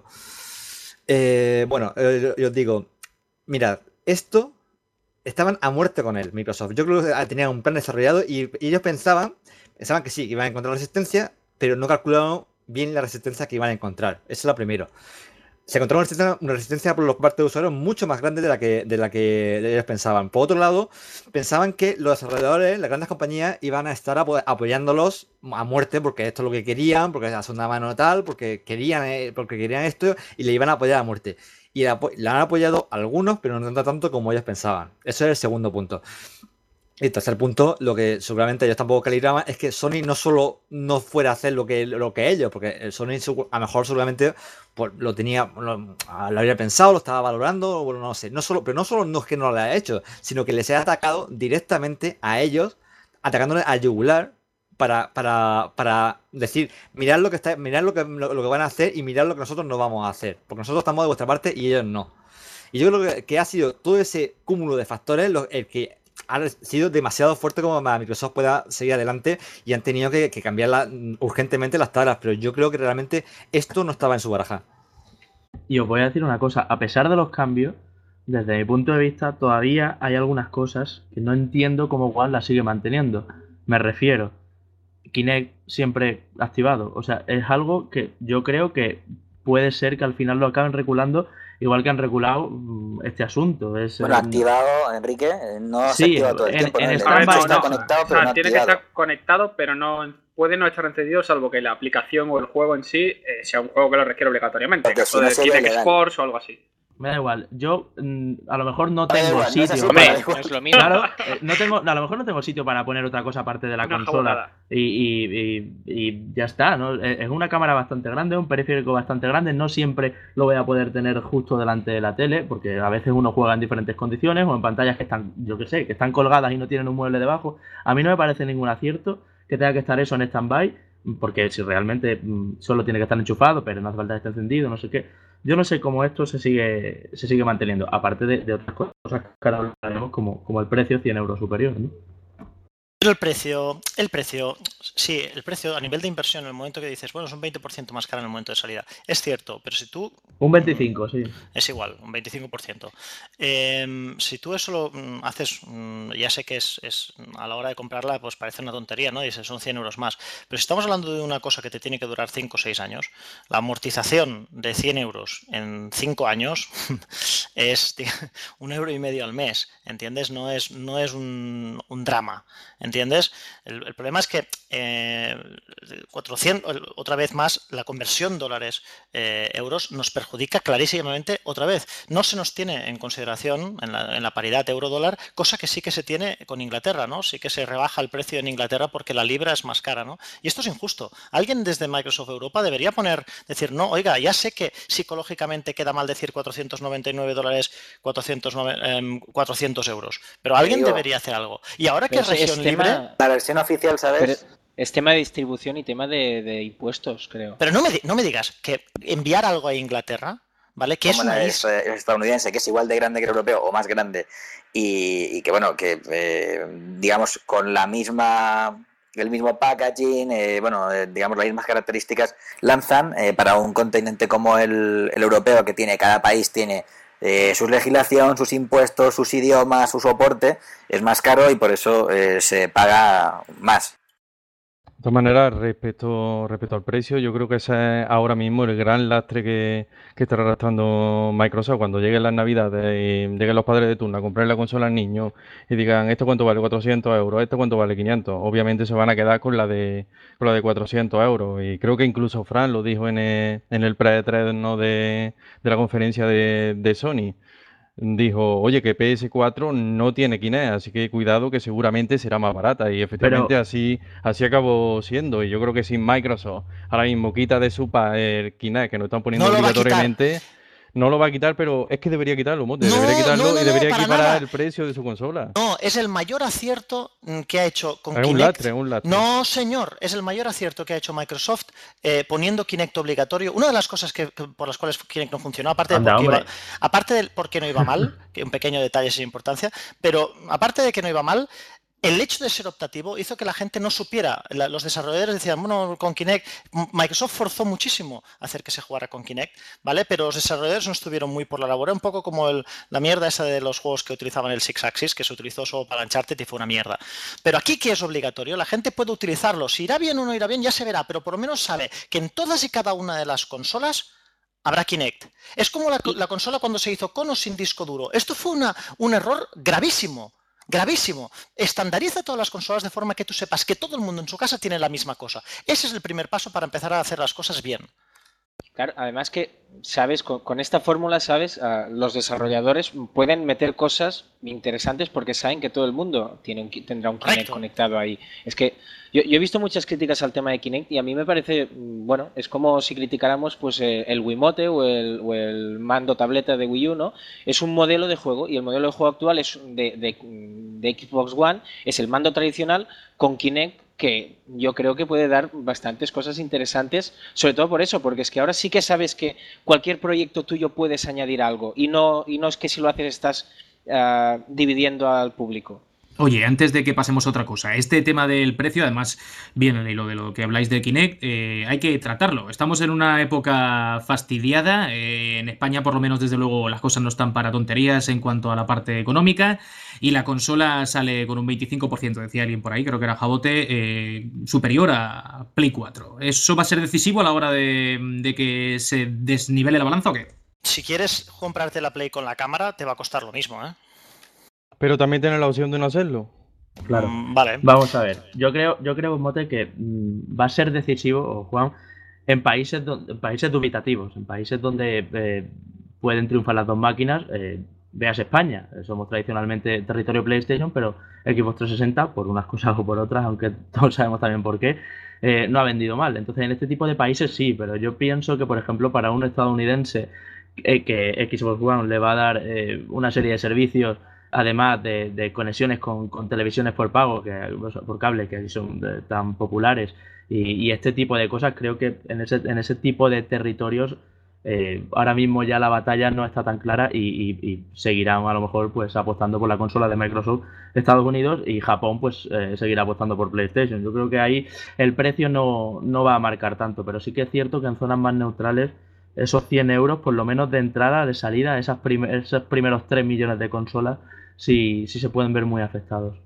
Eh, bueno, eh, yo, yo os digo. Mirad, esto. Estaban a muerte con él, Microsoft. Yo creo que tenían un plan desarrollado y, y ellos pensaban, pensaban que sí, que iban a encontrar resistencia, pero no calcularon bien la resistencia que iban a encontrar. Eso es lo primero. Se encontró una resistencia, una resistencia por los parte de usuarios mucho más grande de la que, de la que ellos pensaban. Por otro lado, pensaban que los desarrolladores, las grandes compañías, iban a estar apo- apoyándolos a muerte porque esto es lo que querían, porque es una mano tal, porque querían, eh, porque querían esto y le iban a apoyar a muerte. Y la, apo- la han apoyado algunos, pero no tanto como ellos pensaban. Eso es el segundo punto. Y el tercer punto, lo que seguramente ellos tampoco calibraban, es que Sony no solo no fuera a hacer lo que, lo que ellos, porque el Sony segu- a lo mejor seguramente pues, lo tenía, lo, lo había pensado, lo estaba valorando, bueno, no sé. No solo, pero no solo no es que no lo haya hecho, sino que les ha atacado directamente a ellos, atacándoles al yugular para, para, para decir, mirad lo que está, mirad lo que, lo, lo que van a hacer y mirad lo que nosotros no vamos a hacer. Porque nosotros estamos de vuestra parte y ellos no. Y yo creo que, que ha sido todo ese cúmulo de factores lo- el que ha sido demasiado fuerte como para Microsoft pueda seguir adelante y han tenido que, que cambiar la- urgentemente las tablas, pero yo creo que realmente esto no estaba en su baraja. Y os voy a decir una cosa, a pesar de los cambios, desde mi punto de vista, todavía hay algunas cosas que no entiendo cómo One las sigue manteniendo. Me refiero, Kinect siempre activado. O sea, es algo que yo creo que puede ser que al final lo acaben reculando, igual que han reculado mm, este asunto. Es, Bueno, eh, activado, Enrique, eh, no se Sí, activa todo el en- tiempo, ¿no? en El stand-by, electrónico está no. conectado, O pero sea, no tiene que activado. estar conectado, pero no puede no estar encendido, salvo que la aplicación o el juego en sí eh, sea un juego que lo requiere obligatoriamente. Porque En si caso no de sería Kinect ilegal. Sports o algo así. Me da igual. Yo mm, a lo mejor no Me da tengo igual, no es sitio. así, Hombre, pero da igual. no es lo mismo. Claro, eh, no tengo, a lo mejor no tengo sitio para poner otra cosa aparte de la Una consola jabotada. y, y- y- y ya está, ¿no? Eh, Es una cámara bastante grande, un periférico bastante grande, no siempre lo voy a poder tener justo delante de la tele, porque a veces uno juega en diferentes condiciones o en pantallas que están, yo qué sé, que están colgadas y no tienen un mueble debajo. A mí no me parece ningún acierto que tenga que estar eso en stand-by, porque si realmente mm, solo tiene que estar enchufado, pero no hace falta que esté encendido, no sé qué. Yo no sé cómo esto se sigue se sigue manteniendo, aparte de, de otras cosas que ahora hablaremos, como, como el precio cien euros superior, ¿no? Pero el precio, el precio, sí, el precio a nivel de inversión, en el momento que dices, bueno, es un veinte por ciento más caro en el momento de salida. Es cierto, pero si tú... Un veinticinco, sí. Es igual, un veinticinco por ciento. Eh, si tú eso lo mm, haces, mm, ya sé que es, es a la hora de comprarla, pues parece una tontería, ¿no? Dices, son cien euros más. Pero si estamos hablando de una cosa que te tiene que durar cinco o seis años, la amortización de cien euros en cinco años es tío, un euro y medio al mes, ¿entiendes? No es, no es un, un drama, ¿entiendes? El, el problema es que eh, cuatrocientos, otra vez más, la conversión dólares eh, euros nos perjudica clarísimamente otra vez. No se nos tiene en consideración en la, en la paridad euro-dólar, cosa que sí que se tiene con Inglaterra, ¿no? Sí que se rebaja el precio en Inglaterra porque la libra es más cara, ¿no? Y esto es injusto. Alguien desde Microsoft Europa debería poner, decir, no, oiga, ya sé que psicológicamente queda mal decir cuatrocientos noventa y nueve dólares, cuatrocientos, eh, cuatrocientos euros, pero alguien digo, debería hacer algo. Y ahora que Pero es ese es región libre... tema, La versión oficial, ¿sabes? pero es tema de distribución y tema de, de impuestos, creo. Pero no me, di- no me digas que enviar algo a Inglaterra, ¿vale? Que es Como una la- isla. es, es estadounidense, que es igual de grande que el europeo o más grande, y, y que bueno, que eh, digamos con la misma el mismo packaging, eh, bueno, eh, digamos las mismas características, lanzan eh, para un continente como el, el europeo, que tiene, cada país tiene eh, su legislación, sus impuestos, sus idiomas, su soporte, es más caro y por eso eh, se paga más. De todas maneras, respecto, respecto al precio, yo creo que ese es ahora mismo el gran lastre que, que está arrastrando Microsoft. Cuando lleguen las navidades y lleguen los padres de turno a comprar la consola al niño y digan, ¿esto cuánto vale? cuatrocientos euros, ¿esto cuánto vale? quinientos. Obviamente se van a quedar con la de con la de cuatrocientos euros. Y creo que incluso Fran lo dijo en el, en el pre tres, ¿no? de, de la conferencia de, de Sony. dijo, oye, que P S cuatro no tiene Kinect, así que cuidado que seguramente será más barata. Y efectivamente Pero, así, así acabó siendo. Y yo creo que si Microsoft ahora mismo quita de su pa el Kinect, que no están poniendo No lo va a quitar. obligatoriamente, no lo va a quitar, pero es que debería quitarlo, Mote, debería No, no, quitarlo no, y no, debería para equiparar nada. el precio de su consola. No, es el mayor acierto mm, que ha hecho con Es un Kinect. lastre, es un lastre. No, señor, es el mayor acierto que ha hecho Microsoft eh, poniendo Kinect obligatorio. Una de las cosas que, que- por las cuales Kinect no funcionó, aparte de anda, porque iba, hombre. aparte de porque no iba mal, que un pequeño detalle sin importancia, pero aparte de que no iba mal, el hecho de ser optativo hizo que la gente no supiera. La- los desarrolladores decían, bueno, con Kinect, M- Microsoft forzó muchísimo a hacer que se jugara con Kinect, ¿vale? Pero los desarrolladores no estuvieron muy por la labor. Era un poco como el- la mierda esa de los juegos que utilizaban el Six Axis, que se utilizó solo para Uncharted y fue una mierda. Pero aquí que es obligatorio, la gente puede utilizarlo. Si irá bien o no irá bien, ya se verá, pero por lo menos sabe que en todas y cada una de las consolas habrá Kinect. Es como la, la consola cuando se hizo con o sin disco duro. Esto fue una, un error gravísimo. Gravísimo. Estandariza todas las consolas de forma que tú sepas que todo el mundo en su casa tiene la misma cosa. Ese es el primer paso para empezar a hacer las cosas bien. Claro, además que, sabes, con, con esta fórmula, sabes, uh, los desarrolladores pueden meter cosas interesantes porque saben que todo el mundo tiene un, tendrá un Kinect conectado ahí. Es que yo, yo he visto muchas críticas al tema de Kinect y a mí me parece, bueno, es como si criticáramos pues eh, el Wiimote o el, o el mando tableta de Wii U, ¿no? Es un modelo de juego y el modelo de juego actual es de, de, de Xbox One, es el mando tradicional con Kinect, que yo creo que puede dar bastantes cosas interesantes, sobre todo por eso, porque es que ahora sí que sabes que cualquier proyecto tuyo puedes añadir algo y no, y no es que si lo haces estás uh, dividiendo al público. Oye, antes de que pasemos a otra cosa, este tema del precio, además, bien el hilo de lo que habláis de Kinect, eh, hay que tratarlo. Estamos en una época fastidiada, eh, en España por lo menos desde luego las cosas no están para tonterías en cuanto a la parte económica y la consola sale con un veinticinco por ciento, decía alguien por ahí, creo que era Jabote, eh, superior a Play cuatro. ¿Eso va a ser decisivo a la hora de, de que se desnivele la balanza o qué? Si quieres comprarte la Play con la cámara, te va a costar lo mismo, ¿eh? Pero también tienes la opción de no hacerlo. Claro. Mm, vale. Vamos a ver. Yo creo, yo creo, Mote, que mmm, va a ser decisivo, Juan, en países, do en países dubitativos, en países donde eh, pueden triunfar las dos máquinas. Eh, veas España, somos tradicionalmente territorio PlayStation, pero Xbox trescientos sesenta, por unas cosas o por otras, aunque todos sabemos también por qué, eh, no ha vendido mal. Entonces, en este tipo de países sí, pero yo pienso que, por ejemplo, para un estadounidense eh, que Xbox One le va a dar eh, una serie de servicios, además de, de conexiones con, con televisiones por pago, que por cable, que son de, tan populares, y, y este tipo de cosas, creo que en ese, en ese tipo de territorios eh, ahora mismo ya la batalla no está tan clara y, y, y seguirán a lo mejor pues apostando por la consola de Microsoft Estados Unidos, y Japón pues eh, seguirá apostando por PlayStation. Yo creo que ahí el precio no, no va a marcar tanto, pero sí que es cierto que en zonas más neutrales esos cien euros, por lo menos de entrada, de salida, esas prim esos primeros tres millones de consolas, sí, sí se pueden ver muy afectados.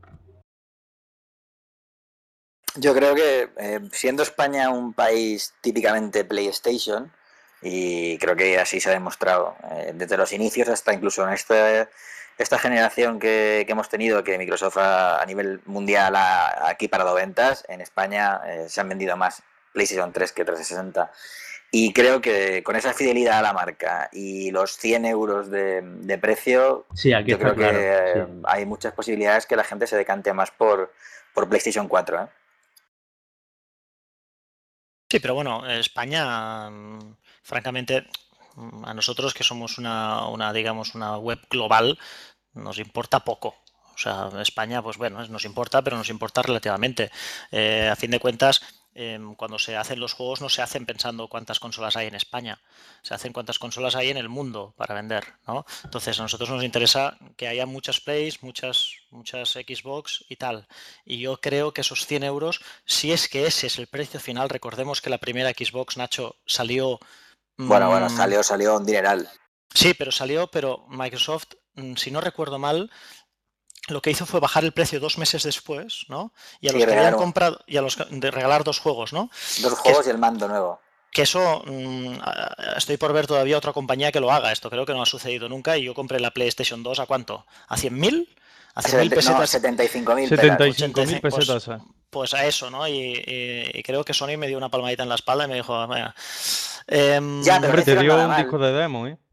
Yo creo que eh, siendo España un país típicamente PlayStation, y creo que así se ha demostrado eh, desde los inicios hasta incluso en esta, esta generación que, que hemos tenido, que Microsoft a, a nivel mundial ha, ha equiparado ventas, en España eh, se han vendido más PlayStation tres que trescientos sesenta. Y creo que con esa fidelidad a la marca y los cien euros de, de precio, sí, aquí yo está creo claro, que sí. hay muchas posibilidades que la gente se decante más por, por PlayStation cuatro, ¿eh? Sí, pero bueno, España, francamente, a nosotros que somos una, una, digamos, una web global, nos importa poco. O sea, España, pues bueno, nos importa, pero nos importa relativamente. Eh, a fin de cuentas, eh, cuando se hacen los juegos no se hacen pensando cuántas consolas hay en España, se hacen cuántas consolas hay en el mundo para vender, ¿no? Entonces a nosotros nos interesa que haya muchas Plays, muchas, muchas Xbox y tal. Y yo creo que esos cien euros, si es que ese es el precio final, recordemos que la primera Xbox, Nacho, salió... Bueno, mmm, bueno, salió, salió un dineral. Sí, pero salió, pero Microsoft, si no recuerdo mal, lo que hizo fue bajar el precio dos meses después, ¿no? Y a Sí, los que regalaron. habían comprado, y a los de regalar dos juegos, ¿no? Dos juegos y el mando nuevo. Que eso, mmm, estoy por ver todavía otra compañía que lo haga. Esto creo que no ha sucedido nunca. Y yo compré la PlayStation dos, ¿a cuánto? ¿A cien mil? ¿A cien mil pesetas? No, setenta y cinco mil setenta y cinco mil pues, pesetas. pues a eso, ¿no? Y, y, y creo que Sony me dio una palmadita en la espalda y me dijo, venga. Eh, ya, pero hombre, te dio un mal. disco de demo, ¿eh?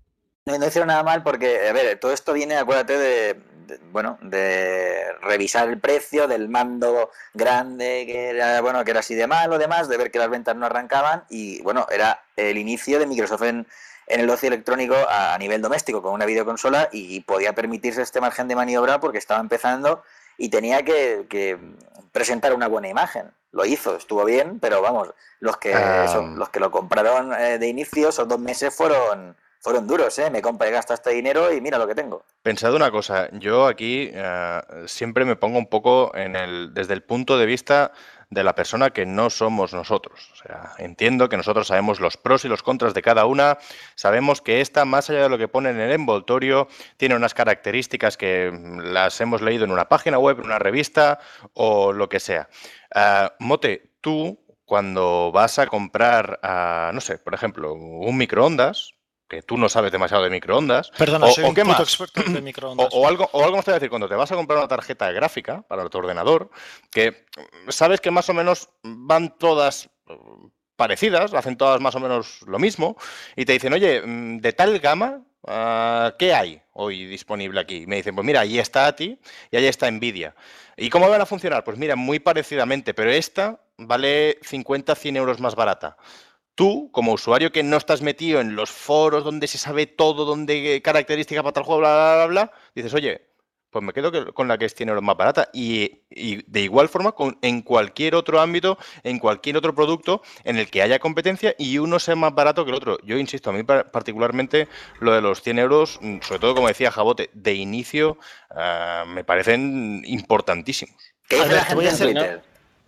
No, no hicieron nada mal porque, a ver, todo esto viene, acuérdate, de, de, bueno, de revisar el precio del mando grande, que era, bueno, que era así de malo, demás, de ver que las ventas no arrancaban y, bueno, era el inicio de Microsoft en, en el ocio electrónico a, a nivel doméstico con una videoconsola y podía permitirse este margen de maniobra porque estaba empezando y tenía que, que presentar una buena imagen. Lo hizo, estuvo bien, pero vamos, los que, um... eso, los que lo compraron eh, de inicio, esos dos meses fueron... Fueron duros, ¿eh? Me compra y gasta este dinero y mira lo que tengo. Pensad una cosa, yo aquí eh, siempre me pongo un poco en el, desde el punto de vista de la persona que no somos nosotros. O sea, entiendo que nosotros sabemos los pros y los contras de cada una, sabemos que esta, más allá de lo que pone en el envoltorio, tiene unas características que las hemos leído en una página web, en una revista o lo que sea. Uh, Mote, tú cuando vas a comprar, uh, no sé, por ejemplo, un microondas, que tú no sabes demasiado de microondas. Perdona, o, soy o un qué puto más. experto de microondas. O, o algo, o algo más te voy a decir, cuando te vas a comprar una tarjeta gráfica para tu ordenador, que sabes que más o menos van todas parecidas, hacen todas más o menos lo mismo, y te dicen, oye, de tal gama, uh, ¿qué hay hoy disponible aquí? Y me dicen, pues mira, ahí está A T I y ahí está Nvidia. ¿Y cómo van a funcionar? Pues mira, muy parecidamente, pero esta vale cincuenta, cien euros más barata. Tú, como usuario que no estás metido en los foros donde se sabe todo, donde características para tal juego, bla, bla, bla, bla, dices, oye, pues me quedo que, con la que es cien euros más barata. Y, y de igual forma, con, en cualquier otro ámbito, en cualquier otro producto en el que haya competencia y uno sea más barato que el otro. Yo insisto, a mí particularmente lo de los cien euros, sobre todo, como decía Jabote, de inicio, uh, me parecen importantísimos. ¿Qué dice la gente en Twitter?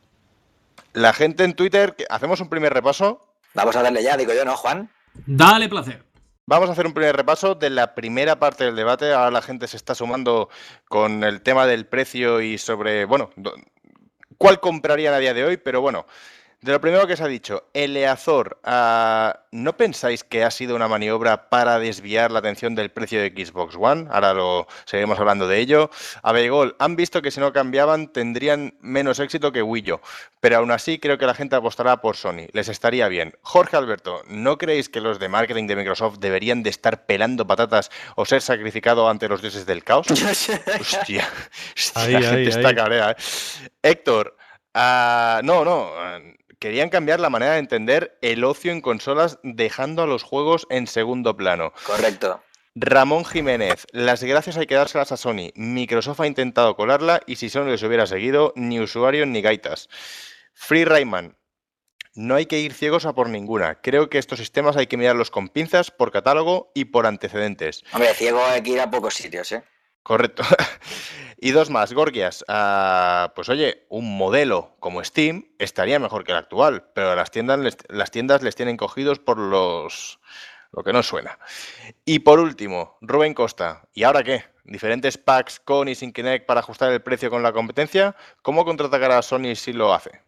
La gente en Twitter, hacemos un primer repaso. Vamos a darle ya, digo yo, ¿no, Juan? Dale placer. Vamos a hacer un primer repaso de la primera parte del debate. Ahora la gente se está sumando con el tema del precio y sobre, bueno, cuál comprarían a día de hoy, pero bueno, de lo primero que se ha dicho, Eleazor, uh, ¿no pensáis que ha sido una maniobra para desviar la atención del precio de Xbox One? Ahora lo seguiremos hablando de ello. Abegol, han visto que si no cambiaban tendrían menos éxito que Wii U, pero aún así creo que la gente apostará por Sony. Les estaría bien. Jorge Alberto, ¿no creéis que los de marketing de Microsoft deberían de estar pelando patatas o ser sacrificados ante los dioses del caos? Hostia, hostia ahí, la gente ahí, está ahí. cabrea, ¿eh? Héctor, uh, no, no... Uh, querían cambiar la manera de entender el ocio en consolas dejando a los juegos en segundo plano. Correcto. Ramón Jiménez, las gracias hay que dárselas a Sony. Microsoft ha intentado colarla y si Sony les hubiera seguido, ni usuarios ni gaitas. Free Rayman, no hay que ir ciegos a por ninguna. Creo que estos sistemas hay que mirarlos con pinzas, por catálogo y por antecedentes. Hombre, ciego hay que ir a pocos sitios, ¿eh? Correcto. Y dos más, Gorgias. Uh, pues oye, un modelo como Steam estaría mejor que el actual, pero las tiendas les, las tiendas les tienen cogidos por los lo que no suena. Y por último, Rubén Costa. ¿Y ahora qué? ¿Diferentes packs con y sin Kinect para ajustar el precio con la competencia? ¿Cómo contraatacar a Sony si lo hace?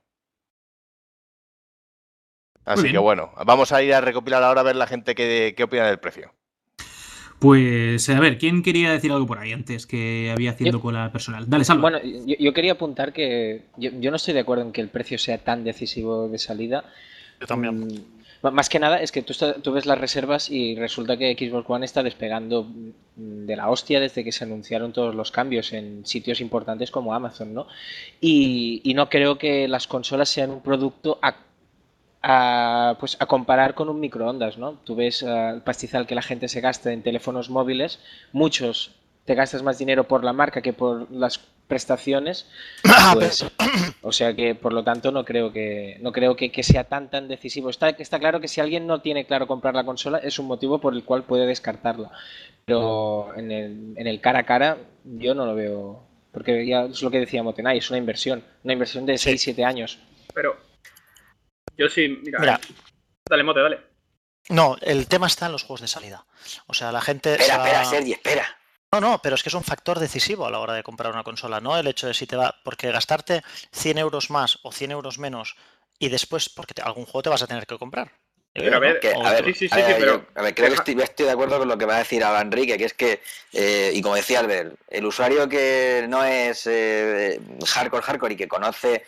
Así que bueno, vamos a ir a recopilar ahora a ver la gente qué, qué opina del precio. Pues, a ver, ¿quién quería decir algo por ahí antes que había haciendo yo, cola personal? Dale, Salva. Bueno, yo, yo quería apuntar que yo, yo no estoy de acuerdo en que el precio sea tan decisivo de salida. Yo también. Mm, más que nada es que tú, está, tú ves las reservas y resulta que Xbox One está despegando de la hostia desde que se anunciaron todos los cambios en sitios importantes como Amazon, ¿no? Y, y no creo que las consolas sean un producto a A, pues a comparar con un microondas, ¿no? Tú ves uh, el pastizal que la gente se gasta en teléfonos móviles, muchos te gastas más dinero por la marca que por las prestaciones, pues, o sea que por lo tanto no creo que no creo que, que sea tan tan decisivo. Está, está claro que si alguien no tiene claro comprar la consola es un motivo por el cual puede descartarla, pero en el, en el cara a cara yo no lo veo, porque ya es lo que decía Motenay, es una inversión, una inversión de seis siete años. Pero yo sí, mira, Mira. Dale, Mote, dale. No, el tema está en los juegos de salida. O sea, la gente... Espera, va... espera, Sergi, espera. No, no, pero es que es un factor decisivo a la hora de comprar una consola, ¿no? El hecho de si te va... Porque gastarte cien euros más o cien euros menos y después, porque te... algún juego te vas a tener que comprar. Pero a ver, que, o a ver, sí, sí, sí, a ver, sí, pero... yo, a ver, creo que estoy, estoy de acuerdo con lo que va a decir ahora Enrique, que es que, eh, y como decía Albert, el usuario que no es eh, hardcore, hardcore y que conoce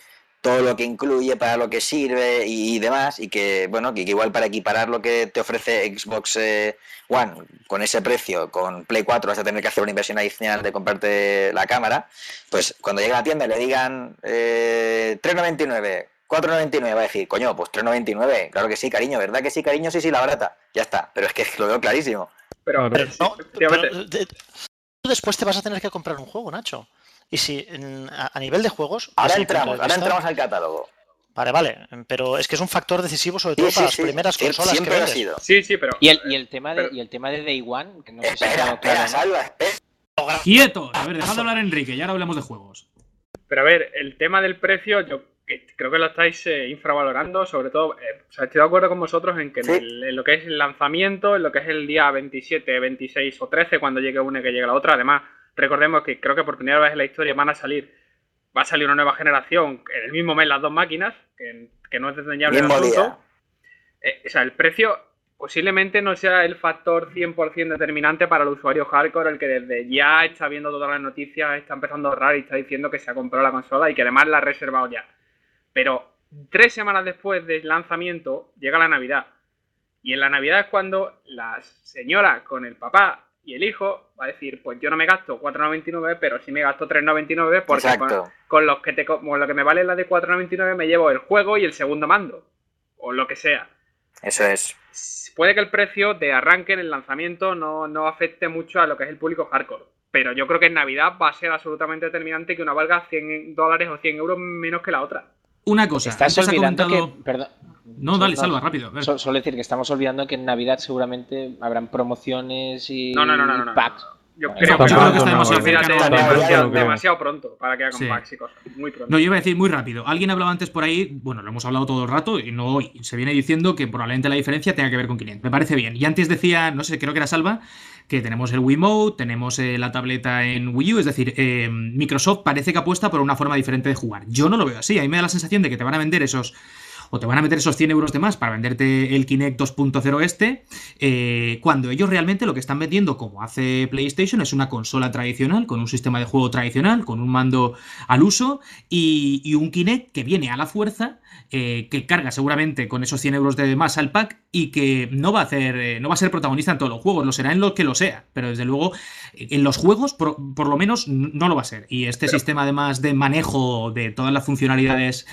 todo lo que incluye, para lo que sirve y, y demás, y que, bueno, que, que igual para equiparar lo que te ofrece Xbox eh, One con ese precio, con Play cuatro vas a tener que hacer una inversión adicional de comprarte la cámara, pues cuando llegue a la tienda y le digan eh, tres noventa y nueve, cuatro noventa y nueve, va a decir, coño, pues tres noventa y nueve, claro que sí, cariño, ¿verdad que sí, cariño? Sí, sí, la barata, ya está, pero es que lo veo clarísimo. Pero, Pero sí, no, efectivamente. pero de- tú después te vas a tener que comprar un juego, Nacho. Y si en- a, a nivel de juegos... Ahora desde mi punto de entramos, ahora vista- entramos al catálogo. Vale, vale, pero es que es un factor decisivo sobre Sí, todo sí, para las sí, primeras siempre- consolas que siempre lo ha vendes. sido. Sí, sí, pero... Y el, y el tema de pero- y el tema de Day One, que no sé si ha Espera, quedado espera, claro, ¿no? Salva, espera. ¡Quietos! A ver, dejad de hablar Enrique, y ahora hablemos de juegos. Pero a ver, el tema del precio, yo que- creo que lo estáis eh, infravalorando, sobre todo, eh, o sea, estoy de acuerdo con vosotros en que en, Sí. el- en lo que es el lanzamiento, en lo que es el día veintisiete, veintiséis o trece, cuando llegue una y que llegue la otra, además, recordemos que creo que por primera vez en la historia van a salir, va a salir una nueva generación en el mismo mes las dos máquinas, que, que no es desdeñable el Mismo asunto. día. Eh, o sea, el precio posiblemente no sea el factor cien por ciento determinante para el usuario hardcore, el que desde ya está viendo todas las noticias, está empezando a ahorrar y está diciendo que se ha comprado la consola y que además la ha reservado ya. Pero tres semanas después del lanzamiento llega la Navidad. Y en la Navidad es cuando la señora con el papá y el hijo va a decir, pues yo no me gasto cuatro noventa y nueve, pero sí me gasto tres noventa y nueve porque con, Exacto. con los que te, co- con lo que me vale la de cuatro noventa y nueve me llevo el juego y el segundo mando. O lo que sea. Eso es. Puede que el precio de arranque en el lanzamiento no, no afecte mucho a lo que es el público hardcore. Pero yo creo que en Navidad va a ser absolutamente determinante que una valga cien dólares o cien euros menos que la otra. Una cosa, Estás antes ha olvidando comentado... que... Perdón. No, dale, Salva, rápido. a ver. Solo, solo decir que estamos olvidando que en Navidad seguramente habrán promociones y No, no, no, no, no, no. packs. Yo Bueno, creo, no, que yo creo que está no, demasiado olvídate, cercano a- demasiado, Tampoco creo. demasiado pronto para que hagan Sí. packs y cosas. Muy pronto. No, yo iba a decir muy rápido. Alguien hablaba antes por ahí, bueno, lo hemos hablado todo el rato y no hoy. Se viene diciendo que probablemente la diferencia tenga que ver con Kinect. Me parece bien. Y antes decía, no sé, creo que era Salva, que tenemos el Wiimote, tenemos eh, la tableta en Wii U, es decir, eh, Microsoft parece que apuesta por una forma diferente de jugar. Yo no lo veo así. A mí me da la sensación de que te van a vender esos... o te van a meter esos cien euros de más para venderte el Kinect dos punto cero este, eh, cuando ellos realmente lo que están vendiendo, como hace PlayStation, es una consola tradicional, con un sistema de juego tradicional, con un mando al uso, y, y un Kinect que viene a la fuerza, eh, que carga seguramente con esos cien euros de más al pack, y que no va a hacer, eh, no va a ser protagonista en todos los juegos, lo será en lo que lo sea, pero desde luego en los juegos por, por lo menos no lo va a ser. Y este Pero- sistema además de manejo de todas las funcionalidades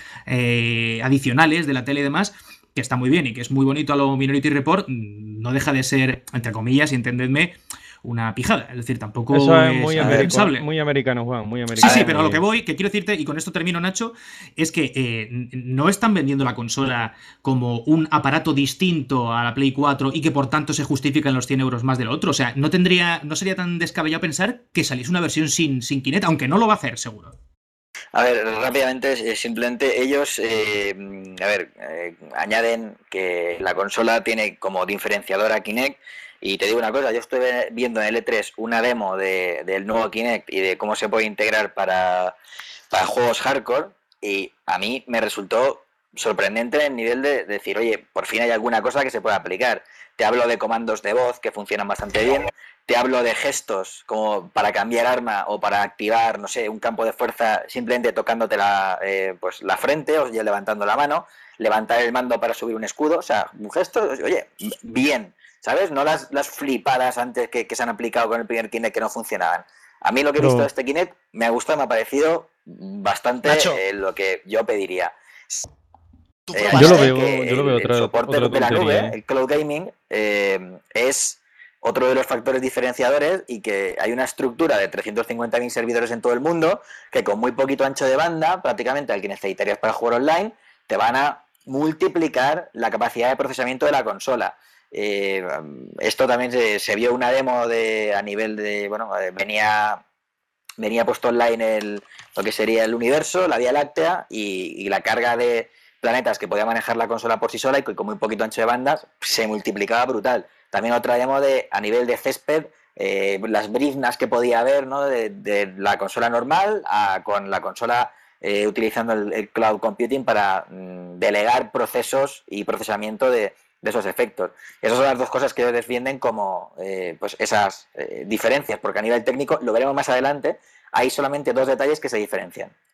eh, adicionales de la tele y demás, que está muy bien y que es muy bonito a lo Minority Report, no deja de ser, entre comillas, y entendedme, una pijada. Es decir, tampoco Eso es muy, indispensable. americano, muy americano, Juan, muy Sí, americano. sí, pero a lo Muy que bien. voy, que quiero decirte, y con esto termino, Nacho, es que eh, n- no están vendiendo la consola como un aparato distinto a la Play cuatro y que por tanto se justifican los cien euros más del otro. O sea, no tendría, no sería tan descabellado pensar que saliese una versión sin, sin Kinect, aunque no lo va a hacer, seguro. A ver, rápidamente, eh, simplemente ellos, eh, a ver, eh, añaden que la consola tiene como diferenciador a Kinect. Y te digo una cosa, yo estuve viendo en el E tres una demo de, del nuevo Kinect y de cómo se puede integrar para, para juegos hardcore, y a mí me resultó sorprendente el nivel de, de decir, oye, por fin hay alguna cosa que se pueda aplicar. Te hablo de comandos de voz que funcionan bastante bien, te hablo de gestos como para cambiar arma o para activar, no sé, un campo de fuerza simplemente tocándote la, eh, pues la frente o ya levantando la mano, levantar el mando para subir un escudo, o sea, un gesto, oye, bien. ¿Sabes? No las, las flipadas antes que, que se han aplicado con el primer Kinect que no funcionaban. A mí lo que he Pero- visto de este Kinect me ha gustado, me ha parecido bastante Nacho. eh, lo que yo pediría. Tú Eh, probaste Yo lo aparte veo- que yo lo veo el, otra- el soporte otra de la tontería, nube, ¿eh? el cloud gaming, eh, es otro de los factores diferenciadores, y que hay una estructura de trescientos cincuenta mil servidores en todo el mundo que con muy poquito ancho de banda, prácticamente al que necesitarías para jugar online, te van a multiplicar la capacidad de procesamiento de la consola. Eh, esto también se, se vio una demo de a nivel de, bueno, eh, venía venía puesto online el, lo que sería el universo, la Vía Láctea, y, y la carga de planetas que podía manejar la consola por sí sola y que con muy poquito ancho de bandas se multiplicaba brutal. También otra demo de a nivel de césped, eh, las briznas que podía haber, ¿no? de, de la consola normal a, con la consola eh, utilizando el, el cloud computing para mm, delegar procesos y procesamiento de, de esos efectos. Esas son las dos cosas que ellos defienden como eh, pues esas eh, diferencias, porque a nivel técnico, lo veremos más adelante, hay solamente dos detalles que se diferencian.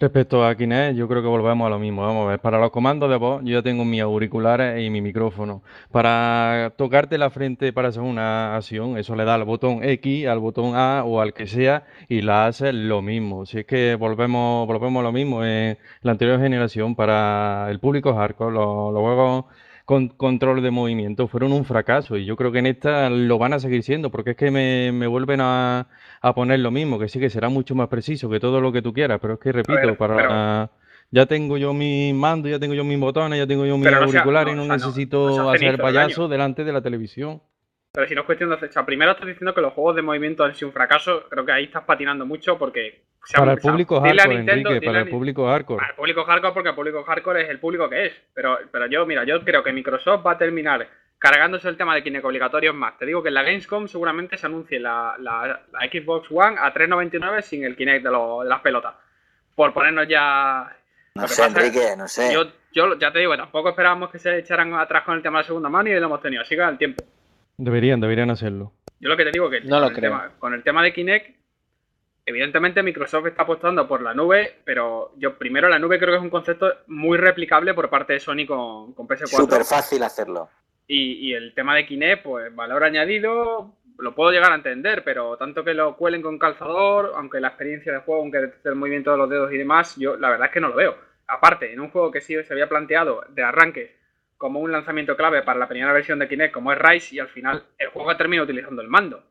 Respecto a Kinect, yo creo que volvemos a lo mismo. Vamos a ver, para los comandos de voz, yo ya tengo mis auriculares y mi micrófono. Para tocarte la frente para hacer una acción, eso le da al botón X, al botón A o al que sea y la hace lo mismo. Si es que volvemos, volvemos a lo mismo. En la anterior generación, para el público hardcore, los, los juegos con control de movimiento fueron un fracaso y yo creo que en esta lo van a seguir siendo porque es que me, me vuelven a, a poner lo mismo, que sí que será mucho más preciso que todo lo que tú quieras, pero es que repito, ver, para pero- ya tengo yo mi mando, ya tengo yo mis botones, ya tengo yo mis Pero no se ha- auriculares no, y o no sea, no- necesito no se hace hacer ni todo el payaso año. delante de la televisión. Pero si no es cuestión de hacer. O sea, primero estás diciendo que los juegos de movimiento han sido un fracaso. Creo que ahí estás patinando mucho porque. se han- Para el o sea, público dile a hardcore, Nintendo, Enrique, dile para a el Ni- público hardcore. Para el público hardcore, porque el público hardcore es el público que es. Pero, pero yo, mira, yo creo que Microsoft va a terminar cargándose el tema de Kinect obligatorio. Es más, te digo que en la Gamescom seguramente se anuncie la, la, la Xbox One a tres noventa y nueve sin el Kinect de, lo- de las pelotas. Por ponernos ya. No Lo que sé, pasa es- Enrique, no sé. Yo, yo ya te digo, tampoco esperábamos que se echaran atrás con el tema de la segunda mano y lo hemos tenido. Así que al tiempo. Deberían, deberían hacerlo. Yo lo que te digo que No lo con, el creo. tema, con el tema de Kinect, evidentemente Microsoft está apostando por la nube, pero yo primero la nube creo que es un concepto muy replicable por parte de Sony con, con P S cuatro. Súper fácil hacerlo. Y, y el tema de Kinect, pues valor añadido, lo puedo llegar a entender, pero tanto que lo cuelen con calzador, aunque la experiencia de juego, aunque detecte muy bien todos los dedos y demás, yo la verdad es que no lo veo. Aparte, en un juego que sí se había planteado de arranque como un lanzamiento clave para la primera versión de Kinect, como es Rise, y al final el juego termina utilizando el mando.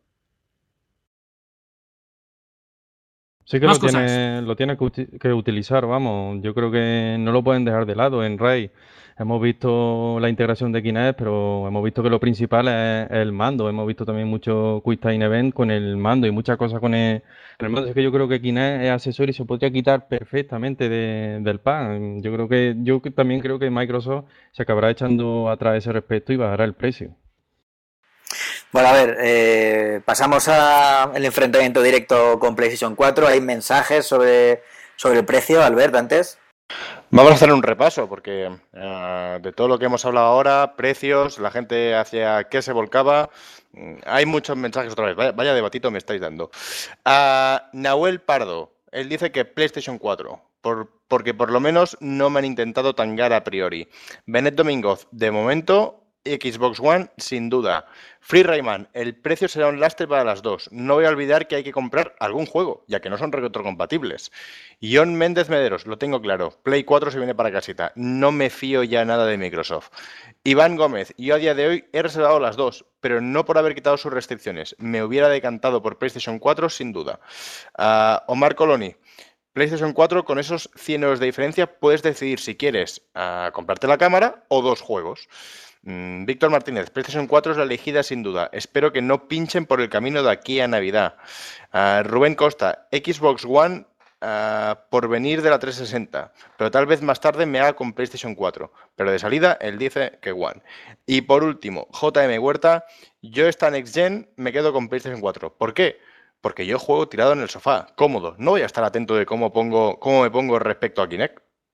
Sí que Más lo cosas. tiene, lo tiene que, uti- que utilizar, vamos. Yo creo que no lo pueden dejar de lado. En Ray hemos visto la integración de Kinect, pero hemos visto que lo principal es el mando. Hemos visto también mucho Quick Time Event con el mando y muchas cosas con el, el mando. Es que yo creo que Kinect es accesorio y se podría quitar perfectamente de- del pan. Yo creo que, yo que- también creo que Microsoft se acabará echando atrás ese respecto y bajará el precio. Bueno, a ver, eh, pasamos al enfrentamiento directo con PlayStation cuatro. Hay mensajes sobre, sobre el precio, Albert, antes. Vamos a hacer un repaso porque uh, de todo lo que hemos hablado ahora, precios, la gente hacia qué se volcaba, hay muchos mensajes otra vez. Vaya, vaya debatito me estáis dando. Uh, Nahuel Pardo, él dice que PlayStation cuatro, por, porque por lo menos no me han intentado tangar a priori. Benet Domínguez, de momento Xbox One, sin duda. Free Rayman, el precio será un lastre para las dos. No voy a olvidar que hay que comprar algún juego, ya que no son retrocompatibles. John Méndez Mederos, lo tengo claro. Play cuatro se viene para casita. No me fío ya nada de Microsoft. Iván Gómez, yo a día de hoy he reservado las dos, pero no por haber quitado sus restricciones. Me hubiera decantado por PlayStation cuatro, sin duda. Uh, Omar Coloni, PlayStation cuatro, con esos cien euros de diferencia, puedes decidir si quieres uh, comprarte la cámara o dos juegos. Mm, Víctor Martínez, PlayStation cuatro es la elegida sin duda. Espero que no pinchen por el camino de aquí a Navidad. Uh, Rubén Costa, Xbox One uh, por venir de la trescientos sesenta, pero tal vez más tarde me haga con PlayStation cuatro. Pero de salida, él dice que One. Y por último, J M Huerta, yo esta Next Gen me quedo con PlayStation cuatro. ¿Por qué? Porque yo juego tirado en el sofá, cómodo. No voy a estar atento de cómo, pongo, cómo me pongo respecto a Kinect.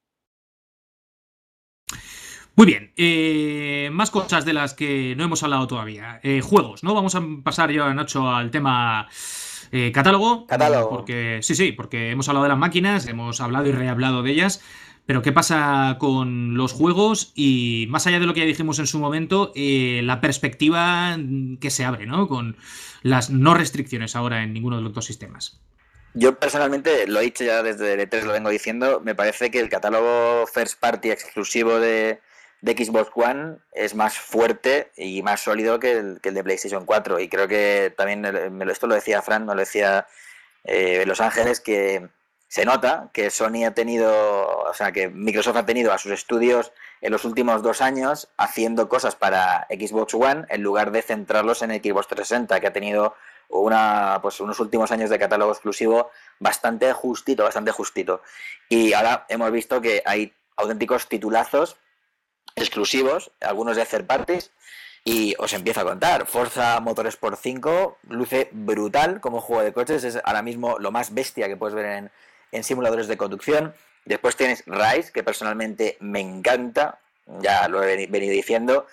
Muy bien, eh, más cosas de las que no hemos hablado todavía. Eh, juegos, ¿no? Vamos a pasar ya, Nacho, al tema eh, catálogo. Catálogo. Porque, sí, sí, porque hemos hablado de las máquinas, hemos hablado y rehablado de ellas. Pero ¿qué pasa con los juegos? Y más allá de lo que ya dijimos en su momento, eh, la perspectiva que se abre, ¿no? Con las no restricciones ahora en ninguno de los dos sistemas. Yo personalmente, lo he dicho ya desde el E tres, lo vengo diciendo, me parece que el catálogo First Party exclusivo de, de Xbox One es más fuerte y más sólido que el, que el de PlayStation cuatro. Y creo que también, esto lo decía Fran, no lo decía eh, Los Ángeles, que se nota que Sony ha tenido, o sea, que Microsoft ha tenido a sus estudios en los últimos dos años haciendo cosas para Xbox One en lugar de centrarlos en Xbox trescientos sesenta, que ha tenido una pues unos últimos años de catálogo exclusivo bastante justito, bastante justito. Y ahora hemos visto que hay auténticos titulazos exclusivos, algunos de third parties, y os empiezo a contar. Forza Motorsport cinco luce brutal como juego de coches, es ahora mismo lo más bestia que puedes ver en, en simuladores de conducción. Después tienes Rise, que personalmente me encanta, ya lo he venido diciendo.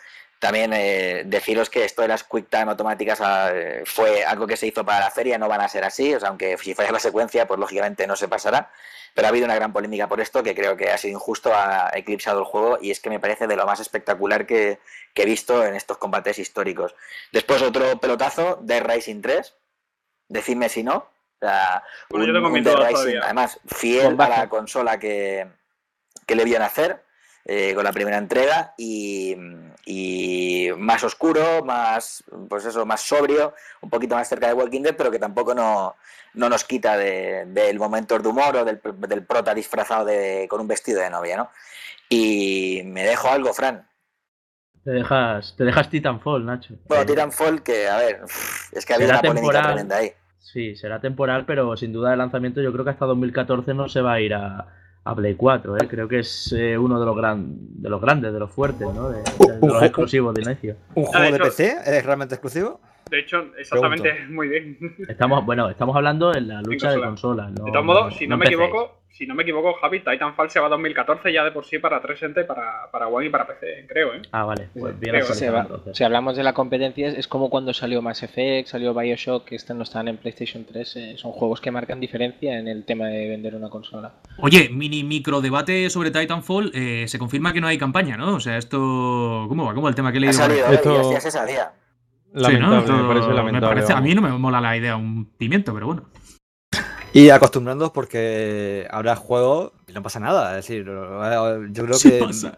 También eh, deciros que esto de las Quick Time automáticas eh, fue algo que se hizo para la feria, no van a ser así, o sea, aunque si falla la secuencia, pues lógicamente no se pasará, pero ha habido una gran polémica por esto que creo que ha sido injusto, ha eclipsado el juego y es que me parece de lo más espectacular que, que he visto en estos combates históricos. Después otro pelotazo, Dead Rising tres, decidme si no, o sea, bueno, un, yo tengo un mi Dead duda Rising, todavía. además fiel a la consola que, que le vieron hacer. Eh, con la primera entrega y, y más oscuro, más pues eso, más sobrio, un poquito más cerca de Walking Dead, pero que tampoco no, no nos quita del de, de momento de humor o del, del prota disfrazado de, con un vestido de novia, ¿no? Y me dejo algo, Fran. Te dejas, te dejas Titanfall, Nacho. Bueno, eh, Titanfall, que a ver, es que ha habido una temporal, polémica tremenda ahí. Sí, será temporal, pero sin duda de lanzamiento yo creo que hasta dos mil catorce no se va a ir a, a Play cuatro, ¿eh? Creo que es eh, uno de los, gran, de los grandes, de los fuertes, ¿no? De, de, de los exclusivos de inicio. ¿Un juego de P C es realmente exclusivo? De hecho, exactamente, Pregunto. Muy bien. Estamos, bueno, estamos hablando en la lucha en consola. de consolas. No, de todos modos, no, si no, no me equivoco, si no me equivoco, Javi, Titanfall se va a dos mil catorce ya de por sí para trescientos sesenta y para, para One y para P C, creo, ¿eh? Ah, vale. Pues bien creo, se va, si hablamos de la competencia, es como cuando salió Mass Effect, salió Bioshock, que están, no están en PlayStation tres. Eh, son juegos que marcan diferencia en el tema de vender una consola. Oye, mini micro debate sobre Titanfall. Eh, se confirma que no hay campaña, ¿no? O sea, esto. ¿Cómo va? ¿Cómo el tema que he leído? Ha salido, esto... ya se sabía. Lamentable, sí, ¿no? me parece lamentable. Me parece, a mí no me mola la idea un pimiento, pero bueno. Y acostumbrándonos porque habrá juegos y no pasa nada. Es decir, yo creo sí que. Pasa.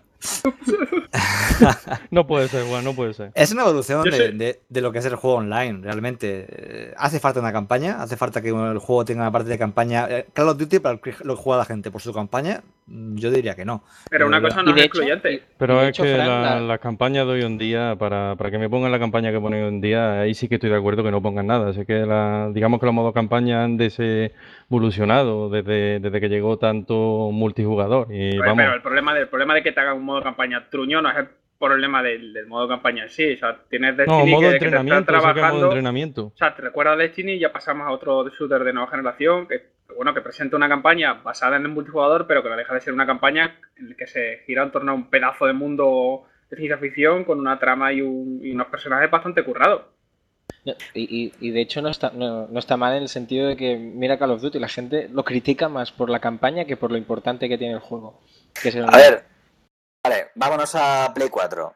No puede ser, bueno, no puede ser. Es una evolución de, de, de lo que es el juego online, realmente. Eh, hace falta una campaña, hace falta que el juego tenga una parte de campaña. Eh, Call of Duty, para lo que juega la gente por su campaña, yo diría que no. Pero una cosa no es excluyente. Pero es hecho, que Fran, la, la... la campaña de hoy en día, para, para que me pongan la campaña que ponen hoy en día, ahí sí que estoy de acuerdo que no pongan nada. Así que la, digamos que los modos campaña han desevolucionado desde, desde que llegó tanto multijugador. Y pero, vamos. pero el problema, de, el problema de que te hagan un modo campaña truño no es el problema del, del modo campaña en sí. O sea, tienes Destiny no, modo que, entrenamiento, que te está trabajando. modo entrenamiento. O sea, te recuerdas Destiny y ya pasamos a otro shooter de nueva generación que, bueno, que presenta una campaña basada en el multijugador, pero que no deja de ser una campaña en la que se gira en torno a un pedazo de mundo de ciencia ficción con una trama y, un, y unos personajes bastante currados. Y, y, y de hecho no está, no, no está mal en el sentido de que mira Call of Duty, la gente lo critica más por la campaña que por lo importante que tiene el juego. Que es el... A ver, vale, vámonos a Play cuatro.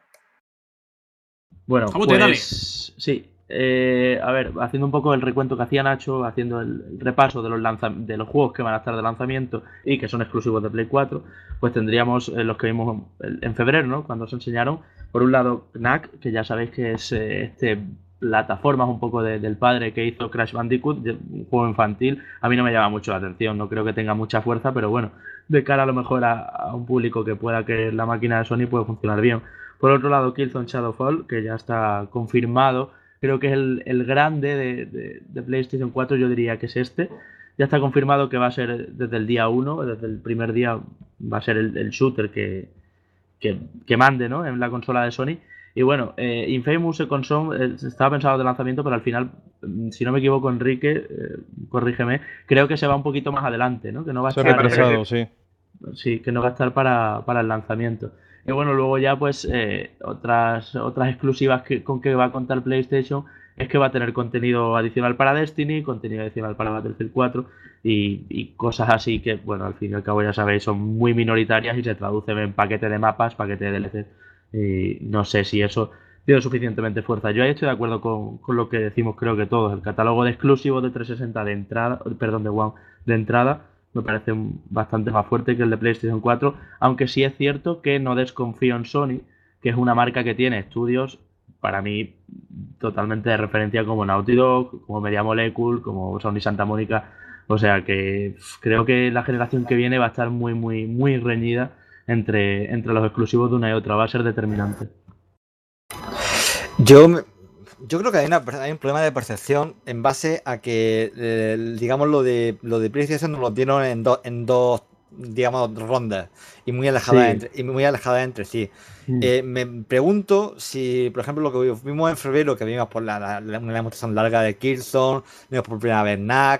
Bueno, ¿Cómo pues te dale? sí. Eh, a ver, haciendo un poco el recuento que hacía Nacho, haciendo el repaso de los, lanza de los juegos que van a estar de lanzamiento y que son exclusivos de Play cuatro, pues tendríamos eh, los que vimos en febrero, ¿no? Cuando se enseñaron. Por un lado, Knack, que ya sabéis que es eh, este plataformas un poco de, del padre que hizo Crash Bandicoot, un juego infantil. A mí no me llama mucho la atención, no creo que tenga mucha fuerza, pero bueno, de cara a lo mejor a, a un público que pueda que la máquina de Sony puede funcionar bien. Por otro lado, Killzone Shadowfall, que ya está confirmado, creo que es el, el grande de, de, de PlayStation cuatro, yo diría que es este. Ya está confirmado que va a ser desde el día uno, desde el primer día va a ser el, el shooter que, que, que mande, ¿no?, en la consola de Sony. Y bueno, eh, Infamous Second Son eh, estaba pensado de lanzamiento, pero al final, si no me equivoco, Enrique, eh, corrígeme, creo que se va un poquito más adelante, ¿no? Que no va a Se ha estar, retrasado, eh, sí. Sí, que no va a estar para, para el lanzamiento. Y bueno, luego ya pues eh, otras otras exclusivas que, con que va a contar PlayStation es que va a tener contenido adicional para Destiny, contenido adicional para Battlefield cuatro y, y cosas así que, bueno, al fin y al cabo ya sabéis, son muy minoritarias y se traducen en paquete de mapas, paquete de D L C. Y no sé si eso tiene suficientemente fuerza. Yo ahí estoy de acuerdo con, con lo que decimos, creo que todos. El catálogo de exclusivos de trescientos sesenta de entrada, perdón, de One de entrada, me parece bastante más fuerte que el de PlayStation cuatro, aunque sí es cierto que no desconfío en Sony, que es una marca que tiene estudios, para mí, totalmente de referencia como Naughty Dog, como Media Molecule, como Sony Santa Mónica. O sea que creo que la generación que viene va a estar muy, muy, muy reñida entre, entre los exclusivos de una y otra, va a ser determinante. Yo, yo creo que hay, una, hay un problema de percepción en base a que, eh, digamos, lo de lo de PlayStation nos lo dieron en, do, en dos, digamos, rondas y muy alejadas, sí. entre, y muy alejadas entre sí. Mm. Eh, me pregunto si, por ejemplo, lo que vimos en febrero, que vimos por la, la, la, una demostración larga de Killzone, vimos por primera vez Knack,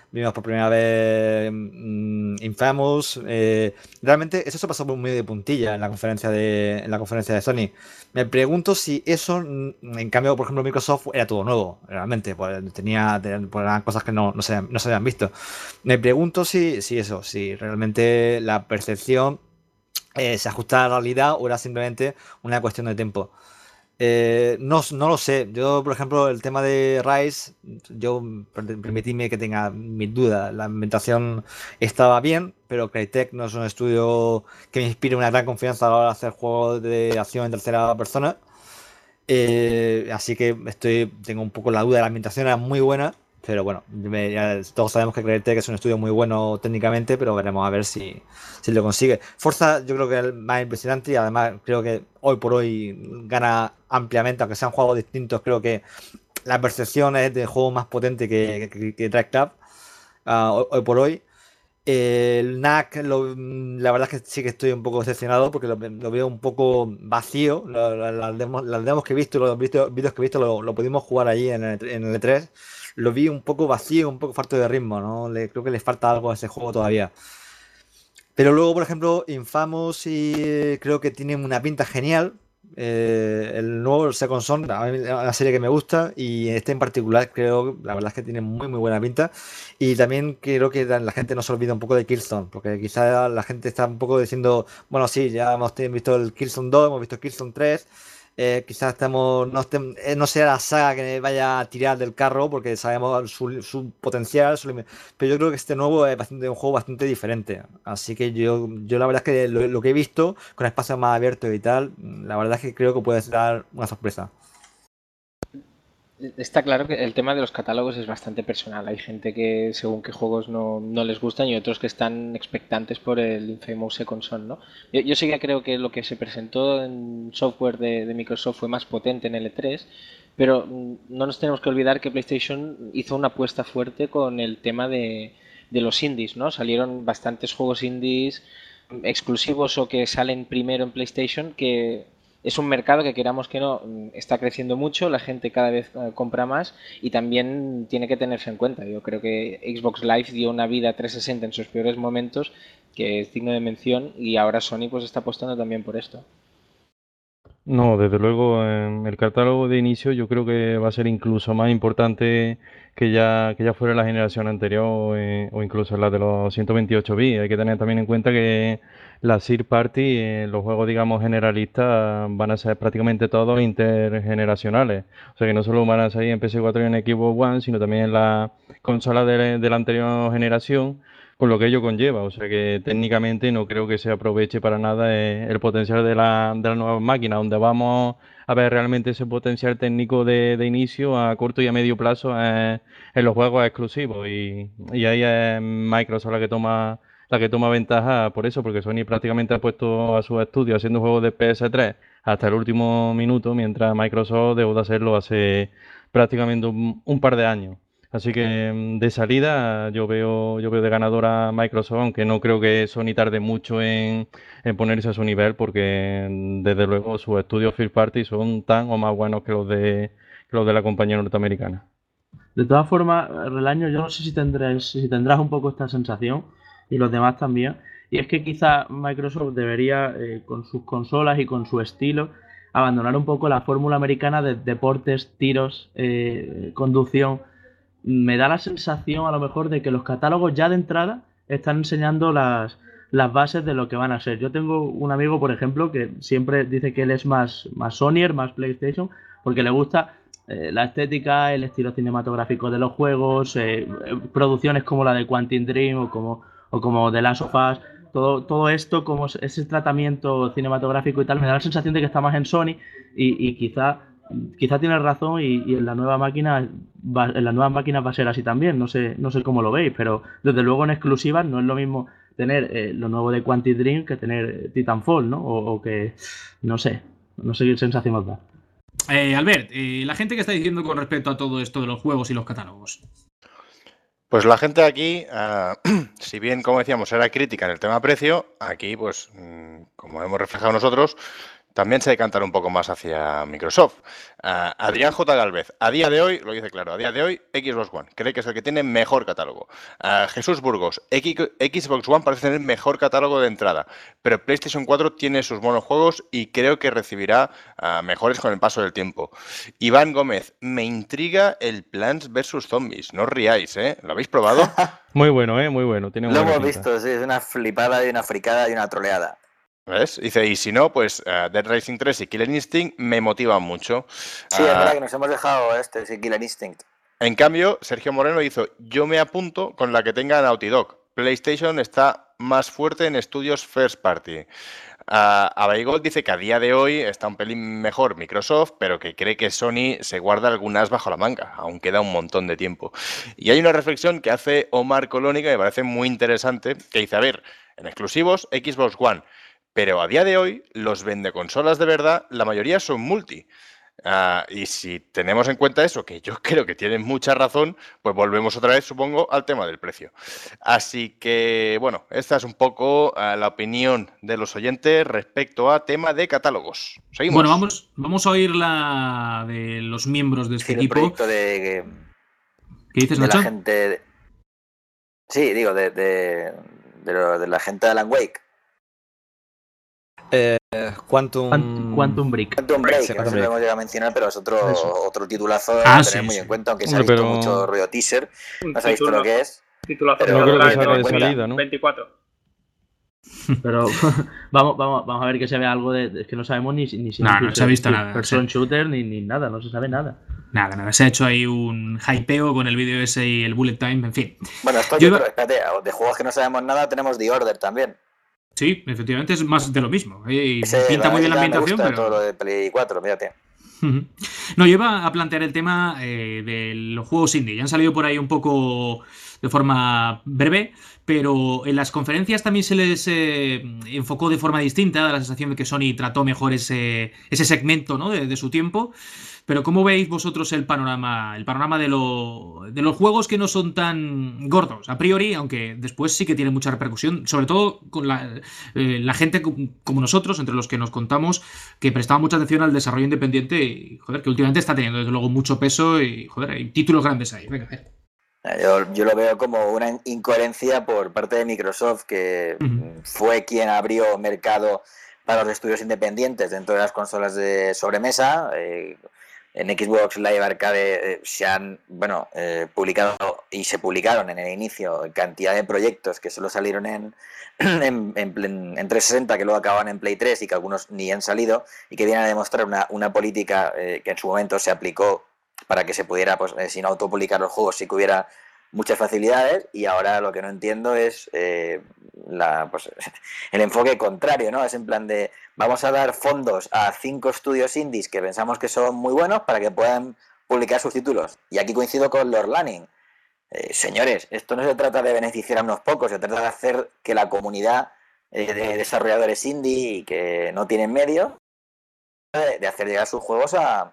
vimos por primera vez mmm, Infamous. Eh, realmente eso se pasó muy de puntilla en la conferencia de, en la conferencia de Sony. Me pregunto si eso, en cambio, por ejemplo, Microsoft era todo nuevo, realmente, pues tenía, pues eran cosas que no, no, se, no se habían visto. Me pregunto si, si eso, si realmente la percepción eh, se ajusta a la realidad o era simplemente una cuestión de tiempo. Eh, no, no lo sé. Yo, por ejemplo, el tema de Rise, yo permitidme que tenga mis dudas. La ambientación estaba bien, pero Crytek no es un estudio que me inspire una gran confianza a la hora de hacer juegos de acción en tercera persona. Eh, así que estoy, tengo un poco la duda. La ambientación era muy buena, pero bueno, me, ya todos sabemos que Crytek es un estudio muy bueno técnicamente, pero veremos a ver si, si lo consigue. Forza yo creo que es el más impresionante y además creo que hoy por hoy gana ampliamente, aunque sean juegos distintos. Creo que la percepción es de juego más potente que, que, que Drive Club uh, hoy, hoy por hoy. El N A C, lo, la verdad es que sí que estoy un poco decepcionado porque lo, lo veo un poco vacío. Las demos, las demos que he visto, los vídeos que he visto, lo, lo pudimos jugar allí en el, en el E tres. Lo vi un poco vacío, un poco falto de ritmo, ¿no? Le, creo que le falta algo a ese juego todavía. Pero luego, por ejemplo, Infamous y eh, creo que tiene una pinta genial. Eh, el nuevo, el Second Son, una serie que me gusta y este en particular creo, la verdad es que tiene muy muy buena pinta y también creo que la gente no se olvida un poco de Killzone, porque quizá la gente está un poco diciendo, bueno sí, ya hemos visto el Killzone dos, hemos visto el Killzone tres, eh, quizás estamos, no, estem, no sea la saga que vaya a tirar del carro porque sabemos su, su potencial, su, pero yo creo que este nuevo es bastante, un juego bastante diferente, así que yo, yo la verdad es que lo, lo que he visto con espacios más abiertos y tal, la verdad es que creo que puede dar una sorpresa. Está claro que el tema de los catálogos es bastante personal. Hay gente que según qué juegos no, no les gustan y otros que están expectantes por el Infamous Second Son, ¿no? Yo, yo sí que creo que lo que se presentó en software de, de Microsoft fue más potente en el E tres, pero no nos tenemos que olvidar que PlayStation hizo una apuesta fuerte con el tema de, de los indies, ¿no? Salieron bastantes juegos indies exclusivos o que salen primero en PlayStation que... Es un mercado que, queramos que no, está creciendo mucho, la gente cada vez compra más y también tiene que tenerse en cuenta. Yo creo que Xbox Live dio una vida trescientos sesenta en sus peores momentos, que es digno de mención, y ahora Sony pues está apostando también por esto. No, desde luego, en el catálogo de inicio yo creo que va a ser incluso más importante que ya, que ya fuera la generación anterior o, eh, o incluso la de los ciento veintiocho bits. Hay que tener también en cuenta que las third party, eh, los juegos digamos generalistas, van a ser prácticamente todos intergeneracionales. O sea que no solo van a salir en P S cuatro y en Xbox One, sino también en la consola de, de la anterior generación, con lo que ello conlleva. O sea que técnicamente no creo que se aproveche para nada eh, el potencial de la, de la nueva máquina, donde vamos a ver realmente ese potencial técnico de, de inicio a corto y a medio plazo eh, en los juegos exclusivos. Y, y ahí es Microsoft la que toma la que toma ventaja por eso, porque Sony prácticamente ha puesto a sus estudios haciendo juegos de P S tres hasta el último minuto, mientras Microsoft dejó de hacerlo hace prácticamente un, un par de años. Así que de salida yo veo yo veo de ganadora a Microsoft, aunque no creo que Sony tarde mucho en, en ponerse a su nivel, porque desde luego sus estudios first party son tan o más buenos que los de que los de la compañía norteamericana. De todas formas, Relaño, yo no sé si tendrás, si tendrás un poco esta sensación, y los demás también, y es que quizá Microsoft debería, eh, con sus consolas y con su estilo, abandonar un poco la fórmula americana de deportes, tiros, eh, conducción. Me da la sensación a lo mejor de que los catálogos ya de entrada están enseñando las, las bases de lo que van a ser. Yo tengo un amigo, por ejemplo, que siempre dice que él es más, más Sonyer, más PlayStation, porque le gusta eh, la estética, el estilo cinematográfico de los juegos, eh, producciones como la de Quantic Dream o como, o como The Last of Us. Todo, todo esto, como ese tratamiento cinematográfico y tal, me da la sensación de que está más en Sony y, y quizá... Quizá tienes razón y, y en la nueva máquina va, en las nuevas máquinas va a ser así también. No sé, no sé cómo lo veis, pero desde luego en exclusivas no es lo mismo tener eh, lo nuevo de Quantic Dream que tener Titanfall, ¿no? O, o que no sé, no sé qué sensación os da. Eh, Albert, eh, la gente que está diciendo con respecto a todo esto de los juegos y los catálogos. Pues la gente aquí, uh, si bien, como decíamos, era crítica en el tema precio, aquí, pues, como hemos reflejado nosotros, también se decantan un poco más hacia Microsoft. Uh, Adrián J. Galvez, a día de hoy, lo dice claro, a día de hoy Xbox One cree que es el que tiene mejor catálogo. Uh, Jesús Burgos, X, Xbox One parece tener mejor catálogo de entrada, pero PlayStation cuatro tiene sus buenos juegos y creo que recibirá uh, mejores con el paso del tiempo. Iván Gómez, me intriga el Plants versus Zombies, no os riáis, ¿eh? ¿Lo habéis probado? Muy bueno, ¿eh? Muy bueno. Tiene Lo hemos pinta. visto, sí, es una flipada y una fricada y una troleada. ¿Ves? Dice, y si no, pues uh, Dead Rising tres y Killer Instinct me motivan mucho. Sí, uh, es verdad que nos hemos dejado este, sí, Killer Instinct. En cambio, Sergio Moreno hizo, yo me apunto con la que tenga Naughty Dog. PlayStation está más fuerte en estudios first party. Uh, Abaigold dice que a día de hoy está un pelín mejor Microsoft, pero que cree que Sony se guarda algunas bajo la manga, aún queda un montón de tiempo. Y hay una reflexión que hace Omar Colónica que me parece muy interesante, que dice, a ver, en exclusivos Xbox One, pero a día de hoy, los vendeconsolas de verdad, la mayoría son multi. Uh, y si tenemos en cuenta eso, que yo creo que tienen mucha razón, pues volvemos otra vez, supongo, al tema del precio. Así que, bueno, esta es un poco uh, la opinión de los oyentes respecto a tema de catálogos. Seguimos. Bueno, vamos, vamos a oír la de los miembros de este sí, equipo. El proyecto de... ¿Qué dices, de Nacho? La gente... Sí, digo, de, de, de, lo, de la gente de Alan Wake. Eh, Quantum... Quantum Break. Quantum Break, sí, que no sé si lo hemos llegado a mencionar, pero es otro, otro titulazo ah, a tener sí, muy sí. en cuenta, aunque se Hombre, ha visto pero... mucho ruido teaser. Un No se ha visto lo que es. Titulazo Pero no creo que de salga de salida, ¿no? veinticuatro. Pero vamos, vamos, vamos a ver que se vea algo de... Es que no sabemos ni, ni si... No, no se ha visto nada. Person Sí. shooter ni, ni nada, no se sabe nada. Nada, nada. Se ha hecho ahí un hypeo con el vídeo ese y el bullet time, en fin. Bueno, esto Yo yo iba- espérate, de juegos que no sabemos nada tenemos The Order también. Sí, efectivamente es más de lo mismo. Y Ese, pinta muy bien la me ambientación, gusta pero... todo lo de Play cuatro, fíjate. Ujú. No, yo iba a plantear el tema eh, de los juegos indie. Ya han salido por ahí un poco de forma breve, pero en las conferencias también se les eh, enfocó de forma distinta. Da la sensación de que Sony trató mejor ese, ese segmento, ¿no? de, de su tiempo. Pero ¿cómo veis vosotros el panorama, el panorama de, lo, de los juegos que no son tan gordos a priori, aunque después sí que tienen mucha repercusión, sobre todo con la, eh, la gente como nosotros, entre los que nos contamos, que prestaba mucha atención al desarrollo independiente y, joder, que últimamente está teniendo desde luego mucho peso y, joder, hay títulos grandes ahí. Venga, eh. Yo, yo lo veo como una incoherencia por parte de Microsoft, que Ujú. fue quien abrió mercado para los estudios independientes dentro de las consolas de sobremesa. Eh, en Xbox Live Arcade eh, se han bueno eh, publicado y se publicaron en el inicio cantidad de proyectos que solo salieron en, en, en, en trescientos sesenta, que luego acababan en Play tres y que algunos ni han salido, y que vienen a demostrar una, una política eh, que en su momento se aplicó para que se pudiera, pues, eh, sin autopublicar los juegos, sí que hubiera muchas facilidades, y ahora lo que no entiendo es eh, la, pues, el enfoque contrario, ¿no? Es en plan de, vamos a dar fondos a cinco estudios indies que pensamos que son muy buenos para que puedan publicar sus títulos. Y aquí coincido con Lord Lanning. Eh, señores, esto no se trata de beneficiar a unos pocos, se trata de hacer que la comunidad eh, de desarrolladores indie y que no tienen medios, de, de hacer llegar sus juegos a,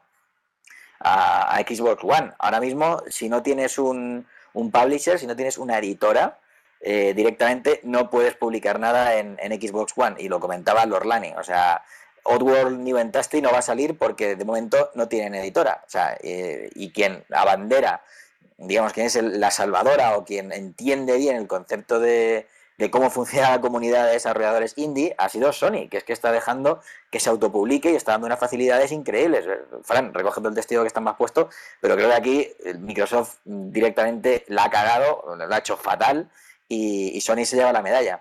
a, a Xbox One. Ahora mismo, si no tienes un un publisher, si no tienes una editora, eh, directamente no puedes publicar nada en, en Xbox One, y lo comentaba Lord Lanning. O sea, Oddworld New Fantasy no va a salir porque de momento no tienen editora. O sea, eh, y quien abandera, digamos, quien es el, la salvadora o quien entiende bien el concepto de, de cómo funciona la comunidad de desarrolladores indie ha sido Sony, que es que está dejando que se autopublique y está dando unas facilidades increíbles. Fran, recogiendo el testigo que está más puesto, pero creo que aquí Microsoft directamente la ha cagado, la ha hecho fatal, y, y Sony se lleva la medalla.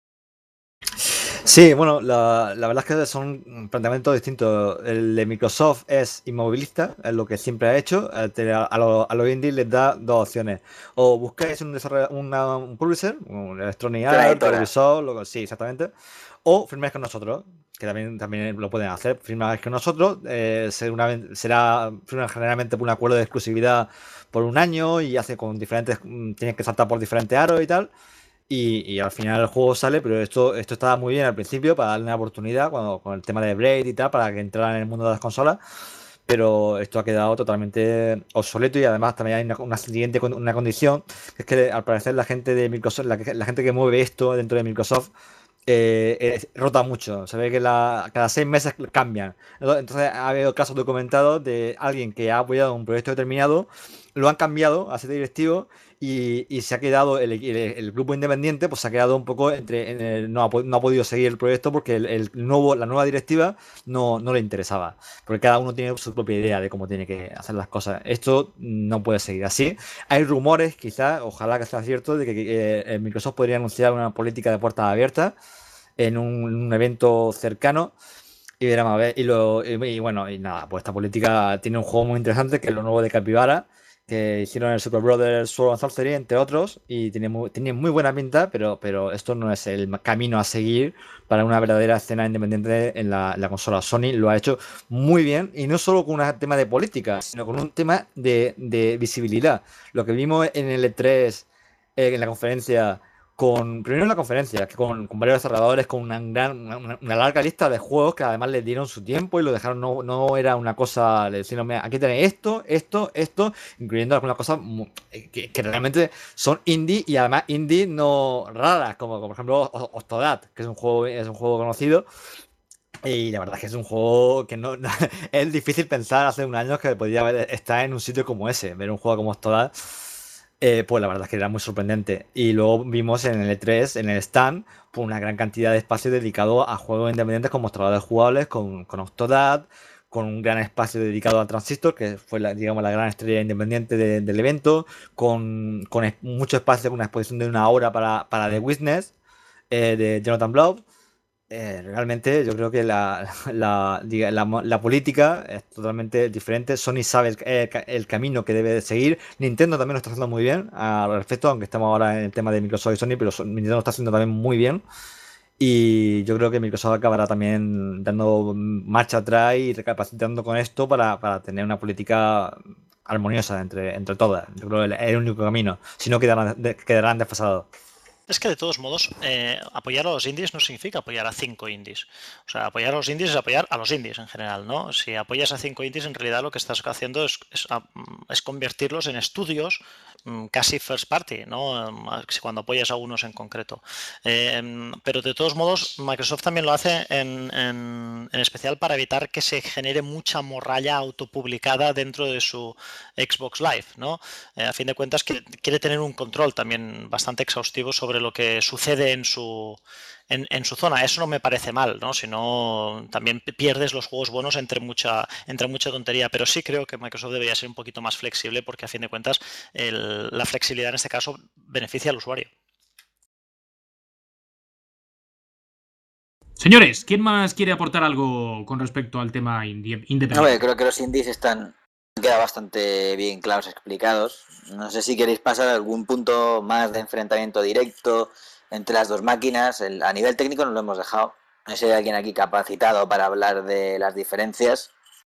Sí, bueno, la, la verdad es que son planteamientos distintos. El de Microsoft es inmovilista, es lo que siempre ha hecho. A, a los lo indies les da dos opciones. O buscáis un, una, un publisher, un Electronic Arts, Ubisoft, lo, sí, exactamente. O firmáis con nosotros, que también, también lo pueden hacer. Firmáis con nosotros, eh, será, una, será generalmente por un acuerdo de exclusividad por un año, y hace con diferentes, tienes que saltar por diferentes aros y tal. Y, y al final el juego sale, pero esto, esto estaba muy bien al principio para darle una oportunidad cuando, con el tema de Braid y tal, para que entraran en el mundo de las consolas, pero esto ha quedado totalmente obsoleto. Y además también hay una, una siguiente una condición, que es que al parecer la gente de Microsoft, la, la gente que mueve esto dentro de Microsoft, eh, eh, rota mucho. Se ve que la, cada seis meses cambian. Entonces ha habido casos documentados de alguien que ha apoyado un proyecto determinado, lo han cambiado a ser directivo y, y se ha quedado, el, el- el grupo independiente pues se ha quedado un poco entre, en el- no, ha, po- no ha podido seguir el proyecto porque el, el nuevo, la nueva directiva no, no le interesaba. Porque cada uno tiene su propia idea de cómo tiene que hacer las cosas. Esto no puede seguir así. Hay rumores, quizás, ojalá que sea cierto, de que, que, eh, Microsoft podría anunciar una política de puertas abiertas en un, un evento cercano. Y veremos a ver. Y, lo, y, y bueno, y nada, pues esta política tiene un juego muy interesante que es lo nuevo de Capybara, que hicieron el Super Brothers Sword and Sorcery, entre otros, y tiene muy, tiene muy buena pinta, pero, pero esto no es el camino a seguir para una verdadera escena independiente en la, en la consola. Sony lo ha hecho muy bien, y no solo con un tema de política, sino con un tema de, de visibilidad. Lo que vimos en el E tres, eh, en la conferencia, con, primero en la conferencia, que con, con varios desarrolladores, con una, gran, una, una larga lista de juegos que además les dieron su tiempo y lo dejaron, no, no era una cosa, le decían, "Mira, aquí tenéis esto, esto, esto", incluyendo algunas cosas mu- que, que realmente son indie y además indie no raras, como, como por ejemplo O- Octodad, que es un juego, es un juego conocido. Y la verdad es que es un juego que no, no- es difícil pensar hace un año que podía haber- estar en un sitio como ese, ver un juego como Octodad. Eh, pues la verdad es que era muy sorprendente. Y luego vimos en el E tres, en el stand, pues una gran cantidad de espacio dedicado a juegos independientes con mostradores jugables, con, con Octodad, con un gran espacio dedicado a Transistor, que fue la, digamos, la gran estrella independiente de- del evento, con, con es- mucho espacio, con una exposición de una hora para, para The Witness, eh, de Jonathan Blow. Eh, realmente yo creo que la, la, diga- la mo- la política es totalmente diferente. Sony sabe el, el ca- el camino que debe de seguir. Nintendo también lo está haciendo muy bien al respecto, aunque estamos ahora en el tema de Microsoft y Sony, pero so- Nintendo lo está haciendo también muy bien. Y yo creo que Microsoft acabará también dando marcha atrás y recapacitando con esto para, para tener una política armoniosa entre, entre todas. Yo creo que es el único camino. Si no, quedarán, de- quedarán desfasados. Es que de todos modos, eh, apoyar a los indies no significa apoyar a cinco indies. O sea, apoyar a los indies es apoyar a los indies en general, ¿no? Si apoyas a cinco indies, en realidad lo que estás haciendo es, es, es convertirlos en estudios casi first party, ¿no? Cuando apoyas a unos en concreto. Eh, pero de todos modos, Microsoft también lo hace en, en, en especial para evitar que se genere mucha morralla autopublicada dentro de su Xbox Live, ¿no? Eh, a fin de cuentas, que quiere tener un control también bastante exhaustivo sobre lo que sucede en su, en, en su zona. Eso no me parece mal, ¿no? Si no, también pierdes los juegos buenos entre mucha, entre mucha tontería. Pero sí creo que Microsoft debería ser un poquito más flexible porque a fin de cuentas el, la flexibilidad en este caso beneficia al usuario. Señores, ¿quién más quiere aportar algo con respecto al tema indi- independiente? Hombre, creo que los indies están han quedado bastante bien claros, explicados. No sé si queréis pasar a algún punto más de enfrentamiento directo entre las dos máquinas. El, a nivel técnico nos lo hemos dejado. No sé si hay alguien aquí capacitado para hablar de las diferencias.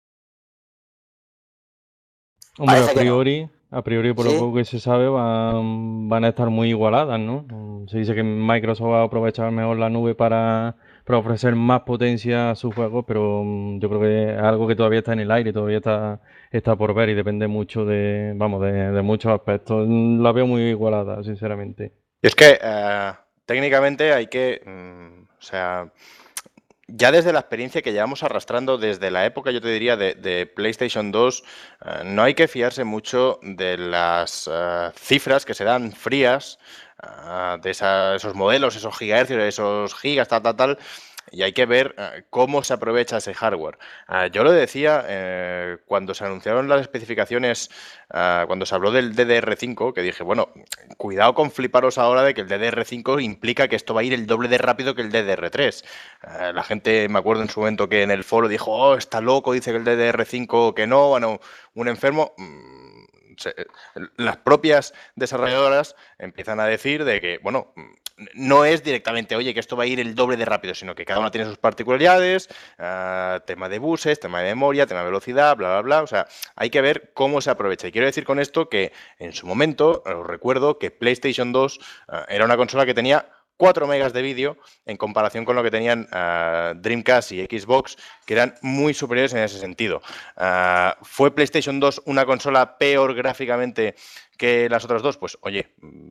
Hombre, Parece a que no. priori, a priori por ¿Sí? lo poco que se sabe, van, van a estar muy igualadas, ¿no? Mm, Se dice que Microsoft va a aprovechar mejor la nube para, para ofrecer más potencia a sus juegos, pero mm, yo creo que es algo que todavía está en el aire, todavía está, está por ver y depende mucho de, vamos, de, de muchos aspectos. Mm, La veo muy igualada, sinceramente. Y es que eh, técnicamente hay que, mm, o sea, ya desde la experiencia que llevamos arrastrando desde la época, yo te diría, de, de PlayStation dos, eh, no hay que fiarse mucho de las eh, cifras que se dan frías, eh, de esa- esos modelos, esos gigahercios, esos gigas, tal, tal, tal, y hay que ver eh, cómo se aprovecha ese hardware. Eh, yo lo decía eh, cuando se anunciaron las especificaciones, eh, cuando se habló del D D R cinco, que dije, bueno, cuidado con fliparos ahora de que el D D R cinco implica que esto va a ir el doble de rápido que el D D R tres. Eh, la gente, me acuerdo en su momento que en el foro dijo, oh, está loco, dice que el D D R cinco que no, bueno, un enfermo. Mm, se, las propias desarrolladoras empiezan a decir de que, bueno, no es directamente, oye, que esto va a ir el doble de rápido, sino que cada una tiene sus particularidades, uh, tema de buses, tema de memoria, tema de velocidad, bla, bla, bla. O sea, hay que ver cómo se aprovecha. Y quiero decir con esto que en su momento, os recuerdo que PlayStation dos uh, era una consola que tenía cuatro megas de vídeo en comparación con lo que tenían uh, Dreamcast y Xbox, que eran muy superiores en ese sentido. Uh, ¿Fue PlayStation dos una consola peor gráficamente que las otras dos? Pues, oye,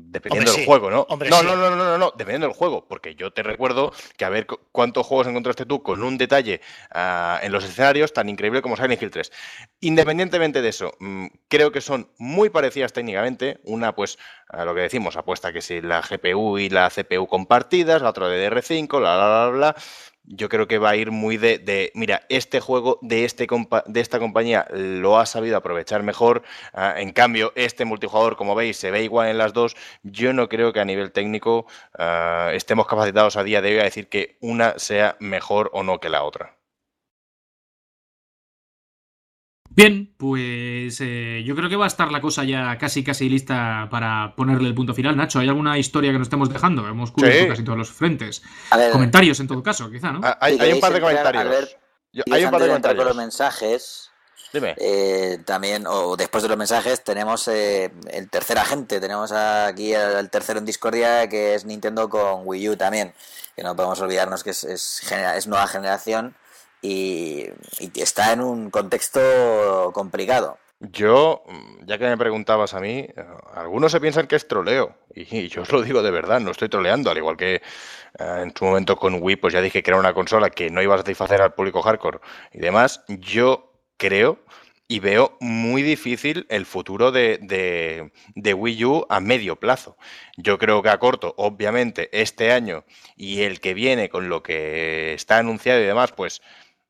dependiendo Hombre, del sí. juego, ¿no? Hombre, no, sí. no, no, no, no, no, dependiendo del juego, porque yo te recuerdo que a ver cu- cuántos juegos encontraste tú con un detalle uh, en los escenarios tan increíble como Silent Hill tres. Independientemente de eso, mmm, creo que son muy parecidas técnicamente. Una, pues, a lo que decimos, apuesta que si la G P U y la C P U compartidas, la otra de D D R cinco, bla, bla, bla, bla. Yo creo que va a ir muy de, de mira, este juego de, este compa de esta compañía lo ha sabido aprovechar mejor. Uh, en cambio, este multijugador, como veis, se ve igual en las dos. Yo no creo que a nivel técnico uh, estemos capacitados a día de hoy a decir que una sea mejor o no que la otra. Bien, pues eh, yo creo que va a estar la cosa ya casi casi lista para ponerle el punto final. Nacho, ¿hay alguna historia que nos estemos dejando? Hemos cubierto Sí. casi todos los frentes. A ver, Comentarios en todo caso, quizá, ¿no? Ah, hay, si hay un queréis par de entrar, comentarios. Albert, Yo- y hay un par antes de de entrar con los comentarios. mensajes, Dime. eh, también, o después de los mensajes, tenemos eh, el tercer agente. Tenemos aquí el tercero en discordia, que es Nintendo con Wii U también. Que no podemos olvidarnos que es, es, genera- es nueva generación y, y está en un contexto complicado. Yo, mm, ya que me preguntabas a mí, eh, algunos se piensan que es troleo, y, y yo os lo digo de verdad, no estoy troleando, al igual que eh, en su momento con Wii, pues ya dije que era una consola que no iba a satisfacer al público hardcore y demás. Yo creo y veo muy difícil el futuro de, de, de Wii U a medio plazo. Yo creo que a corto, obviamente, este año y el que viene, con lo que está anunciado y demás, pues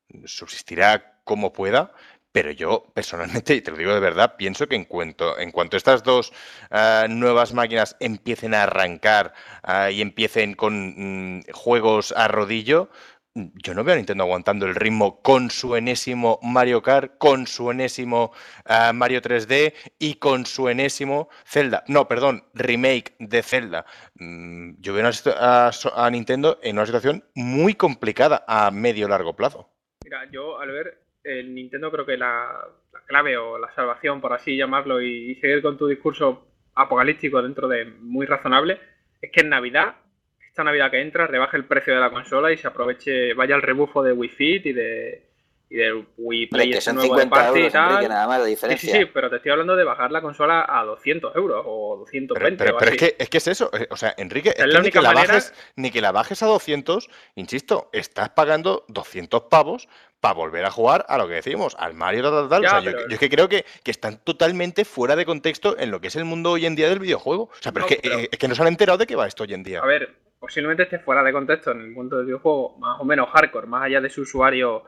subsistirá como pueda. Pero yo, personalmente, y te lo digo de verdad, pienso que en cuanto, en cuanto estas dos uh, nuevas máquinas empiecen a arrancar uh, y empiecen con mm, juegos a rodillo, yo no veo a Nintendo aguantando el ritmo con su enésimo Mario Kart, con su enésimo uh, Mario tres D y con su enésimo Zelda. No, perdón, remake de Zelda. Mm, yo veo a, a, a Nintendo en una situación muy complicada a medio largo plazo. Mira, yo al ver el Nintendo creo que la, la clave o la salvación, por así llamarlo, y, y seguir con tu discurso apocalíptico dentro de muy razonable, es que en Navidad, esta Navidad que entra, rebaje el precio de la consola y se aproveche, vaya al rebufo de Wii Fit y de y del Wii Play Hombre, que son nuevo de cincuenta party euros, y tal. Enrique, nada más de Sí, diferencia. sí, sí, pero te estoy hablando de bajar la consola a doscientos euros o doscientos Pero, veinte pero, o pero así. es, que, es que es eso, o sea, Enrique, es, Es que la ni, única que la manera- bajes, ni que la bajes a doscientos, insisto, estás pagando doscientos pavos para volver a jugar a lo que decimos, al Mario, tal, tal, tal. Ya, O sea, yo, pero- yo es que creo que, que están totalmente fuera de contexto en lo que es el mundo hoy en día del videojuego. O sea, pero, No, es, que, pero- eh, es que no se han enterado de qué va esto hoy en día. A ver, posiblemente esté fuera de contexto en el mundo del videojuego, más o menos hardcore, más allá de su usuario,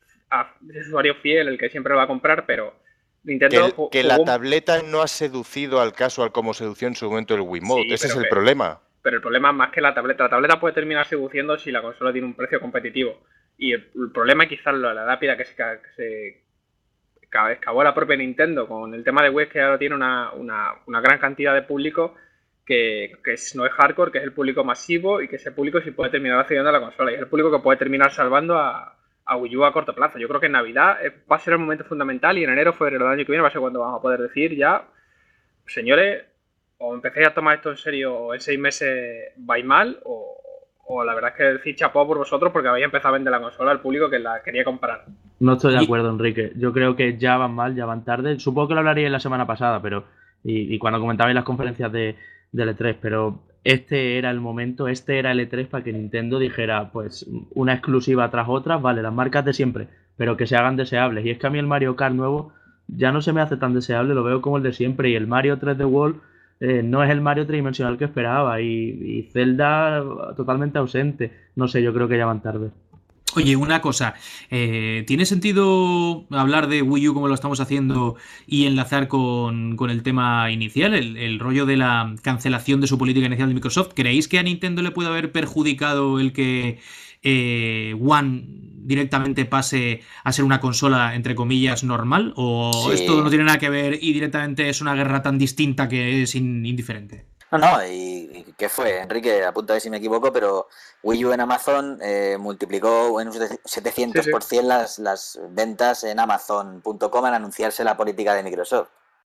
a- de su usuario fiel, el que siempre lo va a comprar, pero Que, Nintendo el- ju- que la jugó- tableta no ha seducido al casual como sedució en su momento el Wiimote. Sí, Ese es pero el que- problema. Pero el problema es más que la tableta. La tableta puede terminar seduciendo si la consola tiene un precio competitivo. Y el, el problema es quizás la, la lápida que se, ca- que se ca- excavó la propia Nintendo con el tema de Wii, que ahora tiene una, una, una gran cantidad de público que, que es- no es hardcore, que es el público masivo y que ese público sí puede terminar accediendo a la consola. Y es el público que puede terminar salvando a, a Wii U a corto plazo. Yo creo que en Navidad eh, va a ser el momento fundamental y en enero, febrero del año que viene va a ser cuando vamos a poder decir ya, señores, o empecéis a tomar esto en serio o en seis meses vais mal, o, o la verdad es que decir chapó por vosotros porque habéis empezado a vender la consola al público que la quería comprar. No estoy de Y- acuerdo, Enrique. Yo creo que ya van mal, ya van tarde. Supongo que lo hablaría la semana pasada, pero y, y cuando comentabais las conferencias de, del E tres, pero este era el momento, este era el E tres para que Nintendo dijera, pues, una exclusiva tras otra, vale, las marcas de siempre, pero que se hagan deseables. Y es que a mí el Mario Kart nuevo ya no se me hace tan deseable, lo veo como el de siempre. Y el Mario tres D World eh, no es el Mario tridimensional que esperaba. Y, y Zelda totalmente ausente. No sé, yo creo que ya van tarde. Oye, una cosa, eh, ¿tiene sentido hablar de Wii U como lo estamos haciendo y enlazar con, con el tema inicial, el, el rollo de la cancelación de su política inicial de Microsoft? ¿Creéis que a Nintendo le puede haber perjudicado el que eh, One directamente pase a ser una consola, entre comillas, normal? ¿O Sí. esto no tiene nada que ver y directamente es una guerra tan distinta que es in- indiferente? No, no, ¿y, y qué fue? Enrique, apúntame si me equivoco, pero Wii U en Amazon eh, multiplicó en un setecientos por ciento las, las ventas en Amazon punto com al anunciarse la política de Microsoft.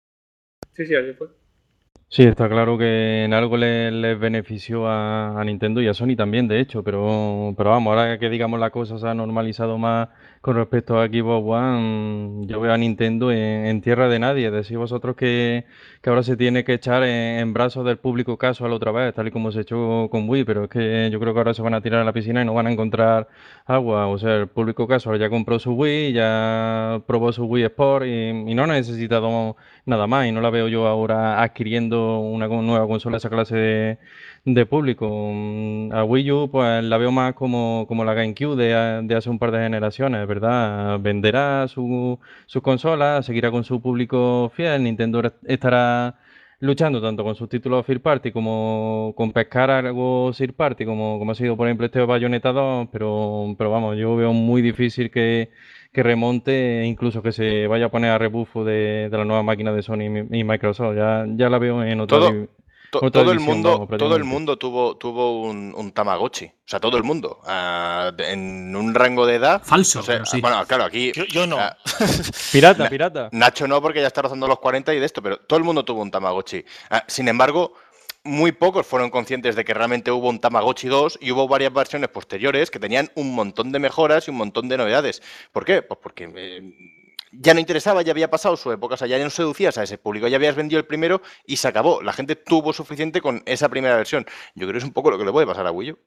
Sí, sí, así fue. Sí, está claro que en algo les le benefició a, a Nintendo y a Sony también, de hecho, pero, pero vamos, ahora que digamos la cosa se ha normalizado más con respecto a Xbox One, yo veo a Nintendo en, en tierra de nadie. Decís vosotros que, que ahora se tiene que echar en, en brazos del público casual otra vez, tal y como se echó con Wii, pero es que yo creo que ahora se van a tirar a la piscina y no van a encontrar agua. O sea, el público casual ya compró su Wii, ya probó su Wii Sport y, y no ha necesitado nada más, y no la veo yo ahora adquiriendo una nueva consola de esa clase de, de público. A Wii U pues la veo más como, como la GameCube de, de hace un par de generaciones, ¿verdad? Venderá su, sus consolas, seguirá con su público fiel, Nintendo estará luchando tanto con sus títulos Third Party como con pescar algo Third Party, como, como ha sido por ejemplo este Bayonetta dos, pero, pero vamos, yo veo muy difícil que, que remonte, incluso que se vaya a poner a rebufo de, de la nueva máquina de Sony y Microsoft. Ya, ya la veo en otra Todo, div- to- otra todo el división, mundo, vamos, todo el prácticamente. mundo tuvo, tuvo un, un Tamagotchi. O sea, todo el mundo. Ah, de- en un rango de edad. Falso, O sea, pero sí. bueno, claro, aquí. Yo, yo no. ah, Pirata, Na- pirata. Nacho no, porque ya está rozando los cuarenta y de esto, pero todo el mundo tuvo un Tamagotchi. Ah, sin embargo, muy pocos fueron conscientes de que realmente hubo un Tamagotchi dos y hubo varias versiones posteriores que tenían un montón de mejoras y un montón de novedades. ¿Por qué? Pues porque eh, ya no interesaba, ya había pasado su época, o sea, ya no seducías a ese público, ya habías vendido el primero y se acabó. La gente tuvo suficiente con esa primera versión. Yo creo que es un poco lo que le puede pasar a Wii U.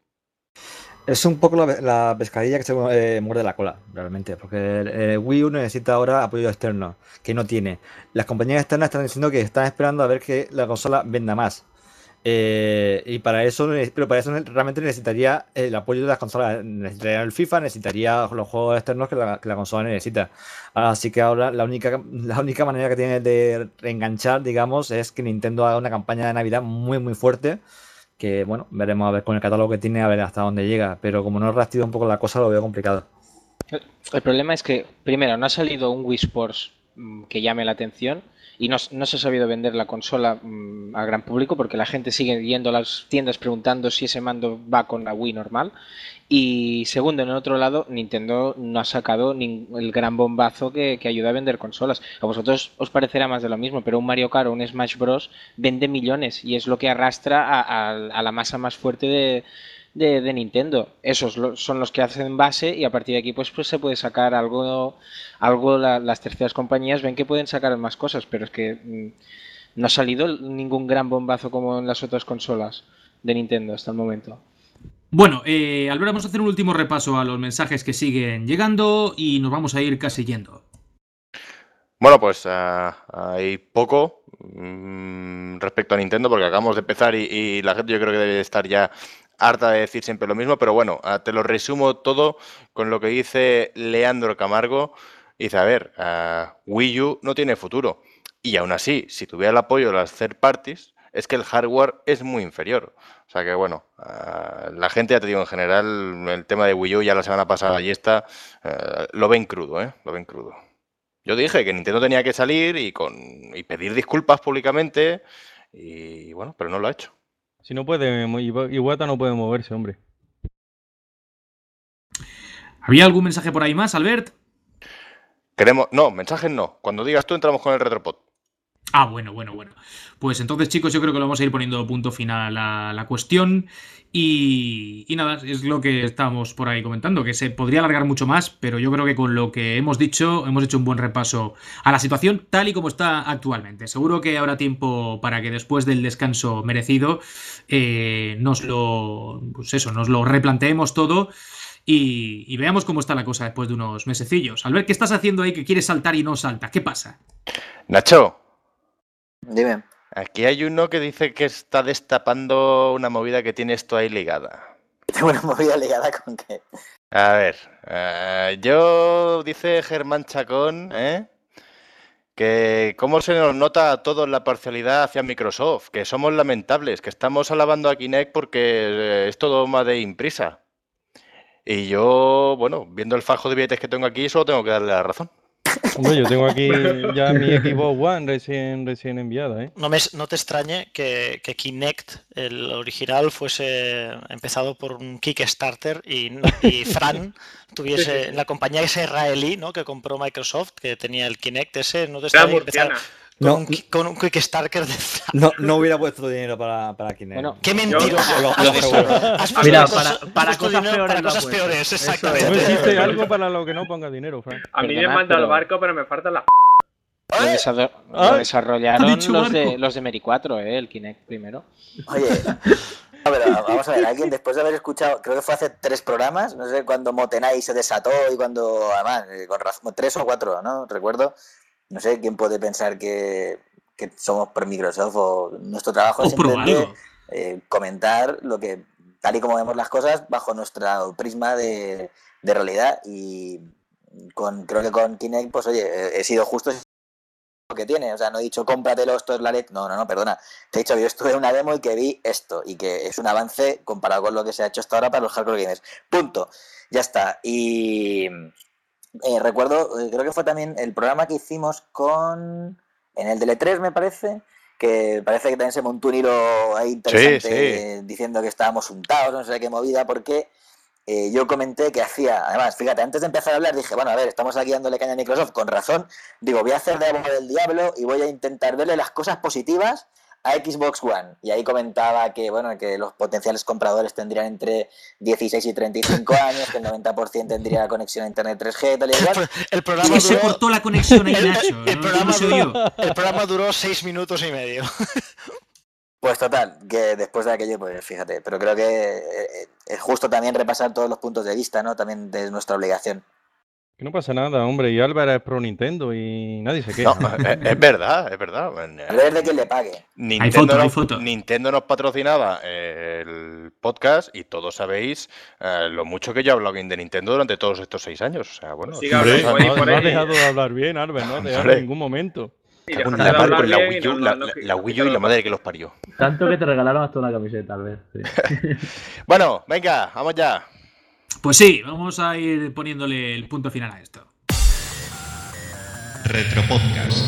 Es un poco la, la pescadilla que se eh, muerde la cola, realmente, porque eh, Wii U necesita ahora apoyo externo, que no tiene. Las compañías externas están diciendo que están esperando a ver que la consola venda más. Eh, y para eso, pero para eso realmente necesitaría el apoyo de las consolas. Necesitaría el FIFA, necesitaría los juegos externos que la, que la consola necesita. Así que ahora la única, la única manera que tiene de reenganchar, digamos, es que Nintendo haga una campaña de Navidad muy, muy fuerte. Que bueno, veremos a ver con el catálogo que tiene, a ver hasta dónde llega. Pero como no ha reactivado un poco la cosa, lo veo complicado. El, el problema es que, primero, no ha salido un Wii Sports mmm, que llame la atención y no, no se ha sabido vender la consola mmm, al gran público porque la gente sigue yendo a las tiendas preguntando si ese mando va con la Wii normal. Y segundo, en el otro lado, Nintendo no ha sacado ni el gran bombazo que, que ayuda a vender consolas. A vosotros os parecerá más de lo mismo, pero un Mario Kart o un Smash Bros. Vende millones y es lo que arrastra a, a, a la masa más fuerte de, de, de Nintendo. Esos lo, son los que hacen base y a partir de aquí pues, pues se puede sacar algo, algo la, las terceras compañías ven que pueden sacar más cosas, pero es que mmm, no ha salido ningún gran bombazo como en las otras consolas de Nintendo hasta el momento. Bueno, eh, Albert, vamos a hacer un último repaso a los mensajes que siguen llegando y nos vamos a ir casi yendo. Bueno, pues uh, hay poco mmm, respecto a Nintendo porque acabamos de empezar y, y la gente yo creo que debe estar ya harta de decir siempre lo mismo, pero bueno, uh, te lo resumo todo con lo que dice Leandro Camargo. Dice, a ver, uh, Wii U no tiene futuro y aún así, si tuviera el apoyo de las third parties, es que el hardware es muy inferior. O sea que, bueno, uh, la gente, ya te digo, en general, el tema de Wii U ya la semana pasada y esta, uh, lo ven crudo, ¿eh? Lo ven crudo. Yo dije que Nintendo tenía que salir y, con, y pedir disculpas públicamente y, bueno, pero no lo ha hecho. Si no puede, Iwata no puede moverse, hombre. ¿Había algún mensaje por ahí más, Albert? Queremos, no, mensajes no. Cuando digas tú entramos con el Retropod. Ah, bueno, bueno, bueno. Pues entonces, chicos, yo creo que lo vamos a ir poniendo punto final a la cuestión. Y, y nada, es lo que estábamos por ahí comentando, que se podría alargar mucho más, pero yo creo que con lo que hemos dicho, hemos hecho un buen repaso a la situación tal y como está actualmente. Seguro que habrá tiempo para que después del descanso merecido eh, nos lo, pues eso, nos lo replanteemos todo. Y, y veamos cómo está la cosa después de unos mesecillos. Albert, ¿qué estás haciendo ahí que quieres saltar y no salta? ¿Qué pasa? Nacho. Dime. Aquí hay uno que dice que está destapando una movida que tiene esto ahí ligada. ¿Tengo una movida ligada con qué? A ver, uh, yo, dice Germán Chacón, ¿eh? que cómo se nos nota a todos la parcialidad hacia Microsoft, que somos lamentables, que estamos alabando a Kinect porque es todo más de imprisa. Y yo, bueno, viendo el fajo de billetes que tengo aquí, solo tengo que darle la razón. Hombre, yo tengo aquí ya mi Xbox One recién, recién enviada, ¿eh? No, me, no te extrañe que, que Kinect, el original, fuese empezado por un Kickstarter y, y Fran tuviese en la compañía esa israelí, ¿no? que compró Microsoft, que tenía el Kinect ese, no te extrañe que empezara con, no, un, con un Kickstarter de Fran. No, no hubiera puesto dinero para, para Kinect. Bueno, qué mentiroso. Lo, lo, lo has Mira, cosas, para, para has cosas peores. Para cosas peores, exactamente. No existe algo para lo que no ponga dinero, Frank. A mí Perdonad, me manda pero... el barco, pero me faltan las... Lo, desarro- lo desarrollaron los de, los de Meri cuatro, ¿eh? El Kinect primero. Oye, no, pero vamos a ver, alguien después de haber escuchado, creo que fue hace tres programas, no sé cuándo Motenai se desató y cuando, además, con razón, tres o cuatro, ¿no? Recuerdo, no sé quién puede pensar que, que somos por Microsoft o nuestro trabajo es simplemente eh, comentar lo que, tal y como vemos las cosas, bajo nuestro prisma de, de realidad y con creo que con Kinect, pues oye, he sido justo que tiene, o sea, no he dicho cómpratelo, esto es la leche, no, no, no, perdona, te he dicho que yo estuve en una demo y que vi esto y que es un avance comparado con lo que se ha hecho hasta ahora para los hardcore gamers, punto, ya está. Y eh, recuerdo, eh, creo que fue también el programa que hicimos con, en el de L tres me parece, que parece que también se montó un hilo ahí interesante, sí, sí. Eh, diciendo que estábamos untados, no sé qué movida, porque Eh, yo comenté que hacía, además, fíjate, antes de empezar a hablar dije, bueno, a ver, estamos aquí dándole caña a Microsoft, con razón, digo, voy a hacer de abogado del diablo y voy a intentar verle las cosas positivas a Xbox One. Y ahí comentaba que, bueno, que los potenciales compradores tendrían entre dieciséis y treinta y cinco años, que el noventa por ciento tendría la conexión a internet tres G, tal y igual. El programa duró... Se cortó la conexión ahí, Nacho. El, el, no, programa no duró, el programa duró seis minutos y medio. Pues total, que después de aquello, pues fíjate, pero creo que es justo también repasar todos los puntos de vista, ¿no? También de nuestra obligación. Que no pasa nada, hombre, y Álvaro es pro Nintendo y nadie se queja. No, es, es verdad, es verdad. A ver de quién le pague. Nintendo, hay foto, nos, hay foto. Nintendo nos patrocinaba el podcast y todos sabéis eh, lo mucho que yo he hablado bien de Nintendo durante todos estos seis años. O sea, bueno, sí, hombre, no, no, no has dejado de hablar bien, Álvaro, no has dejado en ningún momento. Y con la, par, con la Wii U, la, la, la Wii U y la madre que los parió. Tanto que te regalaron hasta una camiseta, tal vez. Sí. Bueno, venga, vamos ya. Pues sí, vamos a ir poniéndole el punto final a esto. Retropodcast.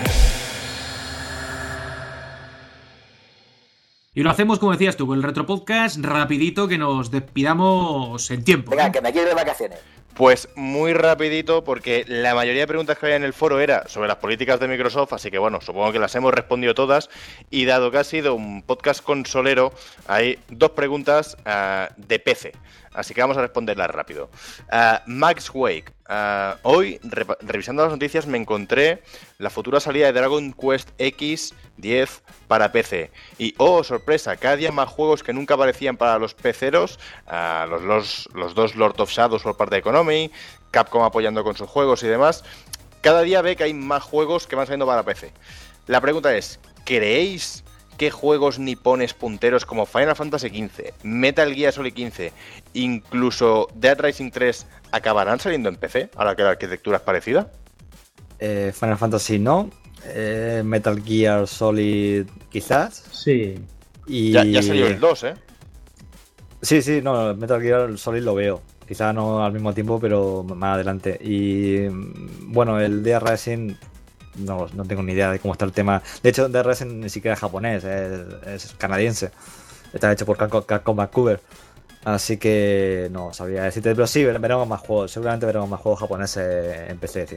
Y lo hacemos, como decías tú, con el Retropodcast, rapidito, que nos despidamos en tiempo. Venga, ¿no? Que me quiero de vacaciones. Pues muy rapidito, porque la mayoría de preguntas que había en el foro era sobre las políticas de Microsoft, así que bueno, supongo que las hemos respondido todas, y dado que ha sido un podcast consolero, hay dos preguntas uh, de P C, así que vamos a responderlas rápido. Uh, Max Wake, uh, hoy, re revisando las noticias, me encontré la futura salida de Dragon Quest X diez para P C, y oh, sorpresa, cada día más juegos que nunca aparecían para los peceros, uh, los, los, los dos Lord of Shadows por parte de Konami, Capcom apoyando con sus juegos y demás. Cada día ve que hay más juegos que van saliendo para P C. La pregunta es, ¿creéis que juegos nipones punteros como Final Fantasy quince, Metal Gear Solid quince, incluso Dead Rising tres acabarán saliendo en P C, ahora que la arquitectura es parecida? Eh, Final Fantasy no, eh, Metal Gear Solid quizás. Sí. Y... Ya, ya salió el dos, ¿eh? Sí, sí, no, Metal Gear Solid lo veo. Quizá no al mismo tiempo, pero más adelante. Y bueno, el Dead Rising, no, no tengo ni idea de cómo está el tema. De hecho, Dead Rising ni siquiera es japonés, es, es canadiense. Está hecho por Capcom Vancouver. Así que no sabría decirte, pero sí, veremos más juegos. Seguramente veremos más juegos japoneses en P C, sí.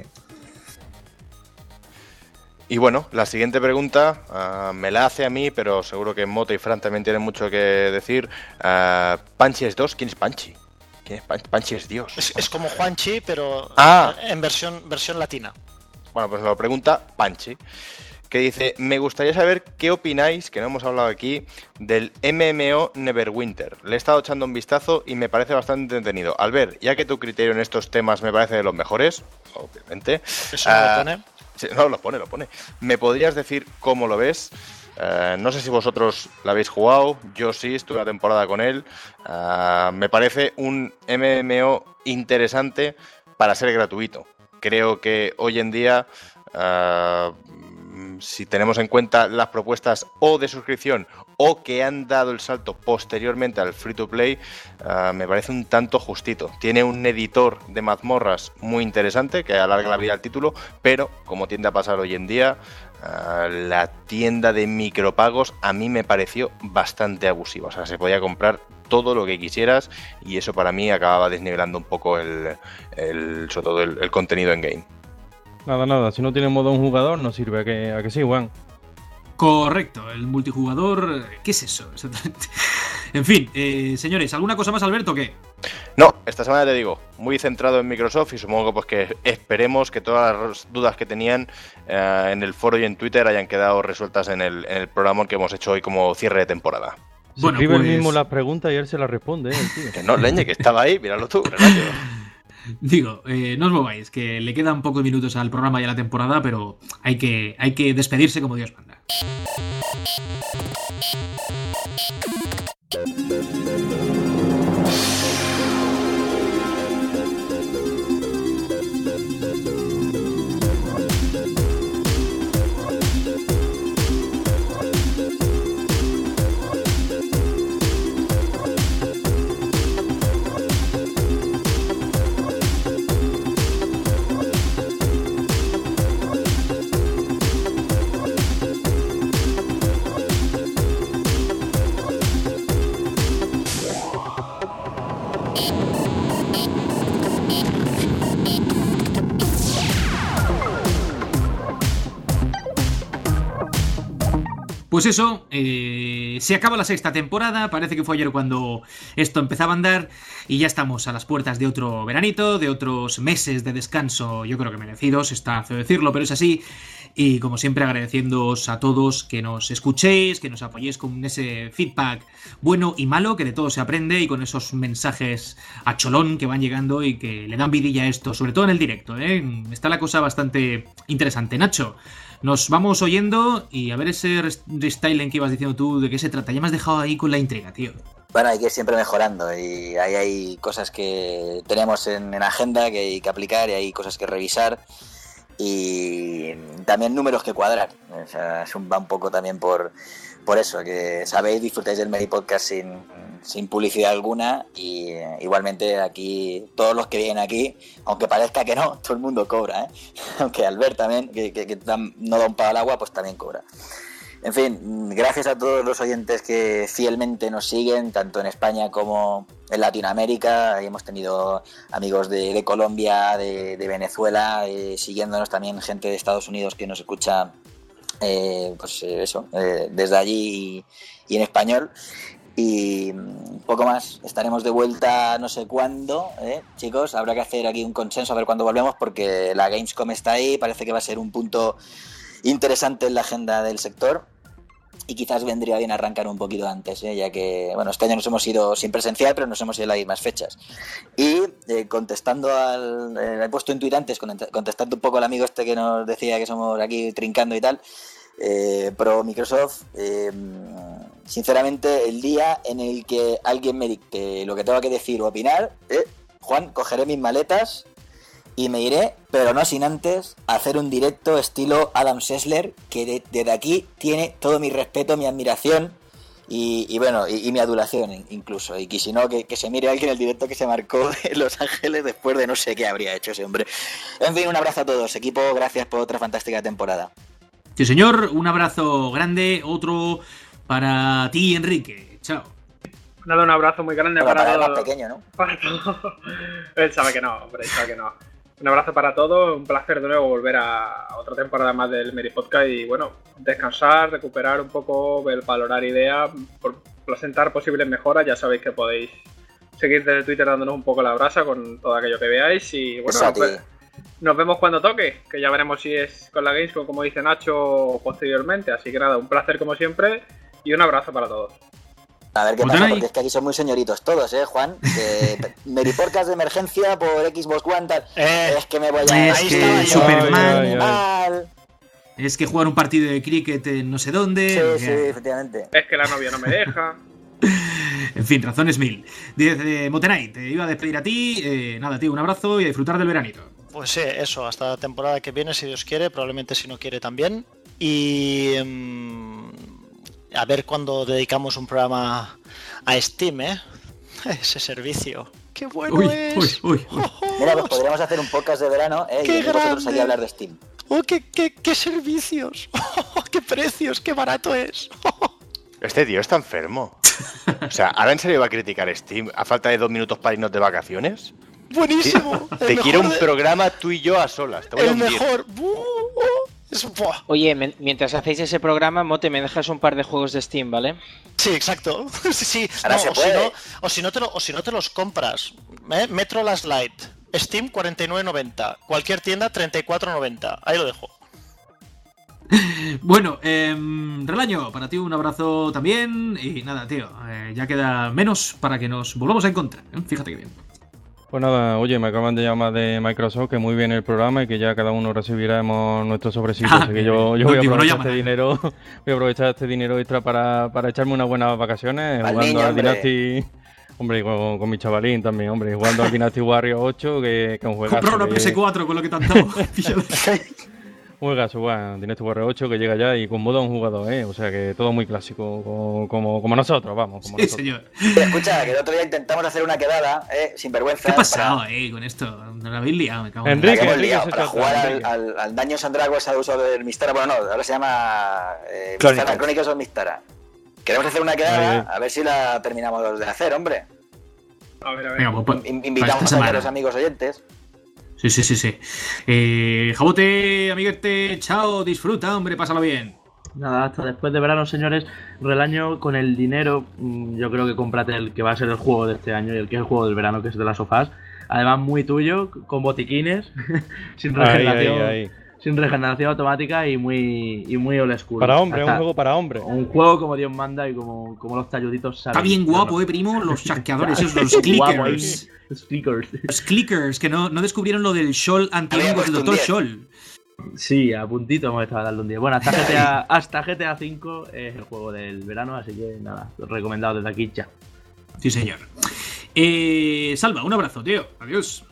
Y bueno, la siguiente pregunta uh, me la hace a mí, pero seguro que Mota y Fran también tienen mucho que decir. Uh, Panchi es dos, ¿quién es Panchi? ¿Quién es Panchi? Panchi es Dios. Es, es como Juanchi, pero ah. en versión, versión latina. Bueno, pues lo pregunta Panchi, que dice, me gustaría saber qué opináis, que no hemos hablado aquí, del M M O Neverwinter. Le he estado echando un vistazo y me parece bastante entretenido. Albert, ya que tu criterio en estos temas me parece de los mejores, obviamente. ¿Eso uh, lo pone? Sí, no, lo pone, lo pone. ¿Me podrías decir cómo lo ves? Uh, no sé si vosotros lo habéis jugado, yo sí, estuve una temporada con él. Uh, me parece un M M O interesante para ser gratuito. Creo que hoy en día, uh, si tenemos en cuenta las propuestas o de suscripción o que han dado el salto posteriormente al free to play, uh, me parece un tanto justito. Tiene un editor de mazmorras muy interesante que alarga la vida al título, pero como tiende a pasar hoy en día, uh, la tienda de micropagos a mí me pareció bastante abusiva. O sea, se podía comprar todo lo que quisieras y eso para mí acababa desnivelando un poco el, el sobre todo el, el contenido en game. Nada, nada, si no tiene modo un jugador no sirve, ¿a que, a que sí, Juan? Correcto, el multijugador, ¿qué es eso exactamente? En fin, eh, señores, ¿alguna cosa más, Alberto, o qué? No, esta semana te digo, muy centrado en Microsoft y supongo pues que esperemos que todas las dudas que tenían eh, en el foro y en Twitter hayan quedado resueltas en el, en el programa que hemos hecho hoy como cierre de temporada. Se Bueno, escribe pues- él mismo las preguntas y él se las responde, ¿eh, el tío? Que no, leñe, que estaba ahí, míralo tú, relato. Digo, eh, no os mováis, que le quedan pocos minutos al programa y a la temporada, pero hay que, hay que despedirse como Dios manda. Pues eso, eh, se acaba la sexta temporada, parece que fue ayer cuando esto empezaba a andar y ya estamos a las puertas de otro veranito, de otros meses de descanso, yo creo que merecidos, está feo decirlo, pero es así. Y como siempre agradeciéndoos a todos que nos escuchéis, que nos apoyéis con ese feedback bueno y malo, que de todo se aprende, y con esos mensajes a cholón que van llegando y que le dan vidilla a esto, sobre todo en el directo, ¿eh? Está la cosa bastante interesante. Nacho, nos vamos oyendo y a ver ese restyling que ibas diciendo tú, ¿de qué se trata? Ya me has dejado ahí con la intriga, tío. Bueno, hay que ir siempre mejorando y ahí hay cosas que tenemos en, en agenda que hay que aplicar y hay cosas que revisar y también números que cuadrar. O sea, es un, va un poco también por, por eso, que sabéis, disfrutáis del Meri Podcast sin, sin publicidad alguna y eh, igualmente aquí, todos los que vienen aquí, aunque parezca que no, todo el mundo cobra, ¿eh? Aunque Albert también, que, que, que dan, no da un palo al agua, pues también cobra. En fin, gracias a todos los oyentes que fielmente nos siguen, tanto en España como en Latinoamérica. Ahí hemos tenido amigos de, de Colombia, de, de Venezuela, eh, siguiéndonos también gente de Estados Unidos que nos escucha, eh, pues eh, eso, eh, desde allí y, y en español. Y poco más, estaremos de vuelta no sé cuándo, ¿eh? Chicos, habrá que hacer aquí un consenso a ver cuándo volvemos porque la Gamescom está ahí, parece que va a ser un punto interesante en la agenda del sector y quizás vendría bien arrancar un poquito antes, ¿eh? Ya que, bueno, este año nos hemos ido sin presencial, pero nos hemos ido a las mismas fechas. Y eh, contestando al... Eh, he puesto en Twitter antes, contestando un poco al amigo este que nos decía que somos aquí trincando y tal, eh, pro Microsoft, eh, sinceramente, el día en el que alguien me dicte lo que tengo que decir o opinar, eh, Juan, cogeré mis maletas y me iré, pero no sin antes hacer un directo estilo Adam Sessler, que de, desde aquí tiene todo mi respeto, mi admiración y, y bueno, y, y mi adulación incluso. Y que si no, que, que se mire alguien el directo que se marcó en Los Ángeles después de no sé qué habría hecho ese hombre. En fin, un abrazo a todos, equipo, gracias por otra fantástica temporada. Sí, señor, un abrazo grande, otro para ti, Enrique. Chao. Nada, un abrazo muy grande Bueno, para, para el todos. más pequeño, ¿no? Para todos. Él sabe que no, hombre, él sabe que no. Un abrazo para todos, un placer de nuevo volver a otra temporada más del Meri Podcast y bueno, descansar, recuperar un poco, ver, valorar ideas, por presentar posibles mejoras. Ya sabéis que podéis seguir desde Twitter dándonos un poco la brasa con todo aquello que veáis y bueno, nos, ve- nos vemos cuando toque, que ya veremos si es con la Gamescom, como dice Nacho, o posteriormente. Así que nada, un placer como siempre y un abrazo para todos. A ver qué Pues pasa, ahí. porque es que aquí son muy señoritos todos, ¿eh, Juan? Que Meri Podcast de emergencia por Xbox One, tal. Eh, es que me voy a... Es ahí que estaba yo, Superman- muy mal. Es que jugar un partido de cricket en no sé dónde. Sí, o sí, sea, efectivamente. Es que la novia no me deja. En fin, razones mil. Dice Motenay, te iba a despedir a ti. Eh, nada, tío, un abrazo y a disfrutar del veranito. Pues sí, eso, hasta la temporada que viene, si Dios quiere, probablemente si no quiere también. Y mm, a ver cuándo dedicamos un programa a Steam, ¿eh? Ese servicio. ¡Qué bueno Uy, es! uy, uy, uy. Mira, pues podríamos hacer un podcast de verano, ¿eh? ¡Qué Y vosotros aquí grande! hablar de Steam. ¡Oh, qué, qué, qué servicios! ¡Oh, qué precios! ¡Qué barato es! Este tío está enfermo. O sea, ¿ahora en serio va a criticar Steam a falta de dos minutos para irnos de vacaciones? ¡Buenísimo! Te El quiero un mejor de- programa tú y yo a solas. Te voy a El hundir. mejor. ¡Uh! Es, ¡buah! Oye, me- mientras hacéis ese programa, Mote, me dejas un par de juegos de Steam, ¿vale? Sí, exacto. sí, sí. Ahora No, se o, si puede. no, o, si no te lo, o si no te los compras. ¿eh? Metro Last Light. Steam cuarenta y nueve noventa. Cualquier tienda treinta y cuatro noventa. Ahí lo dejo. Bueno, eh, Relaño, para ti un abrazo también. Y nada, tío, eh, ya queda menos para que nos volvamos a encontrar. ¿eh? Fíjate que bien. Pues nada, oye, me acaban de llamar de Microsoft que muy bien el programa y que ya cada uno recibiremos nuestro sobrecito. Ah, Así que yo, yo no, voy a digo, no aprovechar llama este nadie. dinero, voy a aprovechar este dinero extra para, para echarme unas buenas vacaciones Al jugando niño, al hombre. Dynasty. Hombre, y con, con mi chavalín también, hombre, jugando al Dynasty Warriors ocho, que, que un juegazo. Comprar una que- P S cuatro con lo que te han dado. Un juegazo, bueno, Dynasty Warriors ocho que llega ya y con modo un jugador, ¿eh? O sea que todo muy clásico, como, como, como nosotros, vamos. Como Sí, nosotros. señor. Escucha, que el otro día intentamos hacer una quedada, eh, sin vergüenza. ¿Qué ha pasado ahí con esto? ¿No lo habéis liado? Me cago en Enrique, La hemos Enrique liado se para echa jugar atrás, al, Enrique. al, al Dungeons and Dragons al uso del Mistara. Bueno, no, ahora se llama eh, Chronicles. Mistara, Chronicles of Mistara. Queremos hacer una Ahí, quedada, ahí. a ver si la terminamos de hacer, hombre. A ver, a ver. Venga, pues, pues, In- para invitamos esta a semana. los amigos oyentes. Sí, sí, sí, sí. Eh, Jabote, amiguete, chao, disfruta, hombre, pásalo bien. Nada, hasta después de verano, señores. Relaño, con el dinero, mm, yo creo que cómprate el que va a ser el juego de este año y el que es el juego del verano, que es de las sofás. Además, muy tuyo, con botiquines, sin Ahí, regeneración, ahí, ahí. sin regeneración automática y muy, y muy old school. Para hombre, Hasta- un juego para hombre. Un juego como Dios manda y como, como los talluditos saben. Está bien guapo, eh, primo, los chasqueadores, esos, los clickers. Los clickers. Los clickers, que no, no descubrieron lo del Scholl antiguo del doctor Scholl. Sí, a puntito hemos estado dando un día. Bueno, hasta G T A, hasta G T A cinco es el juego del verano, así que nada, recomendado desde aquí ya. Sí, señor. Eh, Salva, un abrazo, tío. Adiós.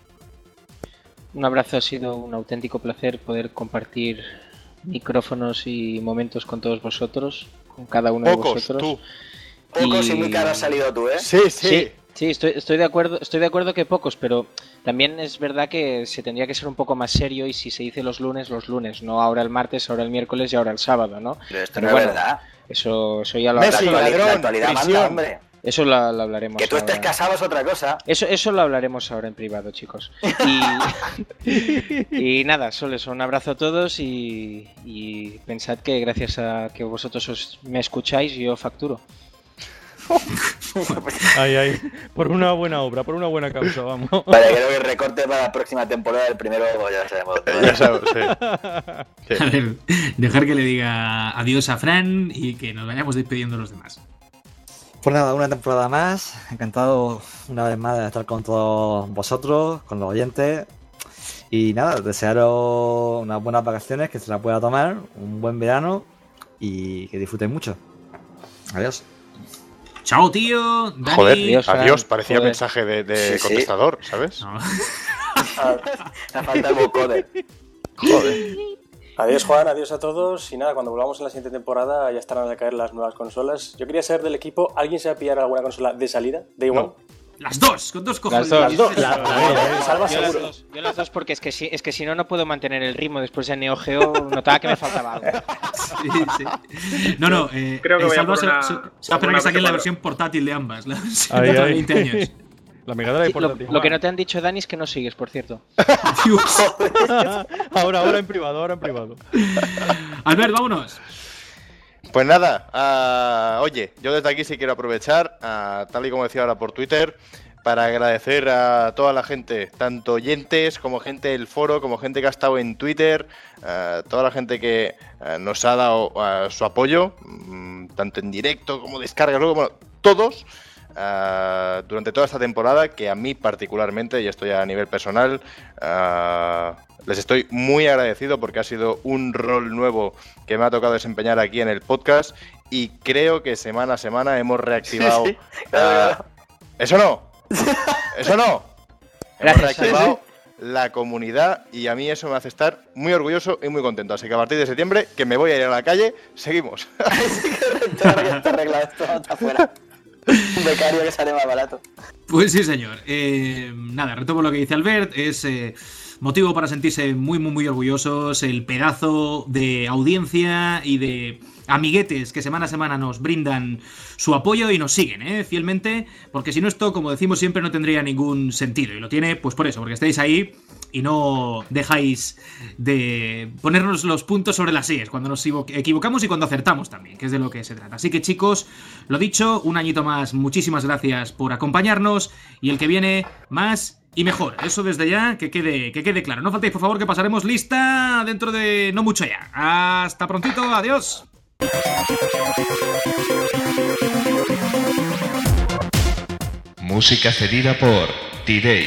Un abrazo, ha sido un auténtico placer poder compartir micrófonos y momentos con todos vosotros, con cada uno Pocos, de vosotros. tú. Pocos y muy caro has salido tú, ¿eh? Sí, sí. Sí, sí, estoy, estoy de acuerdo, estoy de acuerdo que pocos, pero también es verdad que se tendría que ser un poco más serio y si se dice los lunes, los lunes, no ahora el martes, ahora el miércoles y ahora el sábado, ¿no? Pero esto Pero no bueno, es verdad. Eso, eso ya lo Messi, La hablaremos. actualidad, la ladrón, actualidad manda, prisión. hombre. Eso lo, lo hablaremos. Que tú estés ahora. casado es otra cosa. Eso, eso lo hablaremos ahora en privado, chicos. Y, y nada, solo eso, un abrazo a todos y, y pensad que gracias a que vosotros os, me escucháis, yo facturo. Ay, ay. Por una buena obra, por una buena causa, vamos. Vale, creo que el recorte para la próxima temporada, el primero, pues ya sabemos. Eh, ya sabes, sí. A ver, dejar que le diga adiós a Fran y que nos vayamos despidiendo los demás. Pues nada, una temporada más. Encantado una vez más de estar con todos vosotros, con los oyentes. Y nada, desearos unas buenas vacaciones, que se las pueda tomar, un buen verano y que disfruten mucho. Adiós. Chao, tío. Dani. Joder, Adiós, adiós, Fran. parecía Joder. mensaje de, de Sí, sí. contestador, ¿sabes? No. Me falta el vocode. Joder. Adiós Juan, adiós a todos y nada, cuando volvamos en la siguiente temporada ya estarán a caer las nuevas consolas. Yo quería saber del equipo, ¿alguien se va a pillar alguna consola de salida? Day One. No. Las dos, con dos cojones. Las dos. La- la- Salva Yo las seguro. dos, yo las dos porque es que si, es que si no, no puedo mantener el ritmo después de Neo Geo, notaba que me faltaba algo. Sí, sí. No, no, eh, Creo que eh, voy a Salva por se, una- se- se va a por esperar una que saquen la P S cuatro. versión portátil de ambas. La versión Ay, dentro de ay. veinte años. La Mega Drive Sí, lo, portátil. lo que no te han dicho, Dani, es que no sigues, por cierto. Dios. Ahora, ahora en privado, ahora en privado. Albert, vámonos. Pues nada, ah, oye, yo desde aquí sí quiero aprovechar, ah, tal y como decía ahora por Twitter, para agradecer a toda la gente, tanto oyentes como gente del foro, como gente que ha estado en Twitter, ah, toda la gente que ah, nos ha dado ah, su apoyo, mm, tanto en directo como descargas, luego, bueno, todos, ah, durante toda esta temporada, que a mí particularmente, y esto ya a nivel personal, ah, les estoy muy agradecido porque ha sido un rol nuevo que me ha tocado desempeñar aquí en el podcast y creo que semana a semana hemos reactivado... Sí, sí, claro, ah, claro. ¡Eso no! ¡Eso no! Hemos Gracias, reactivado la comunidad y a mí eso me hace estar muy orgulloso y muy contento. Así que a partir de septiembre, que me voy a ir a la calle, seguimos. Ya está arreglado esto, está fuera. Un becario que sale más barato. Pues sí, señor. Eh, nada, retomo lo que dice Albert. Es eh, motivo para sentirse muy, muy, muy orgullosos. El pedazo de audiencia y de amiguetes que semana a semana nos brindan su apoyo y nos siguen, ¿eh? Fielmente, porque si no esto, como decimos siempre, no tendría ningún sentido. Y lo tiene, pues por eso, porque estáis ahí y no dejáis de ponernos los puntos sobre las sillas cuando nos equivocamos y cuando acertamos también, que es de lo que se trata. Así que chicos, lo dicho, un añito más, muchísimas gracias por acompañarnos y el que viene más y mejor. Eso desde ya, que quede, que quede claro. No faltéis, por favor, que pasaremos lista dentro de no mucho ya. Hasta prontito, adiós. Música cedida por T-Day.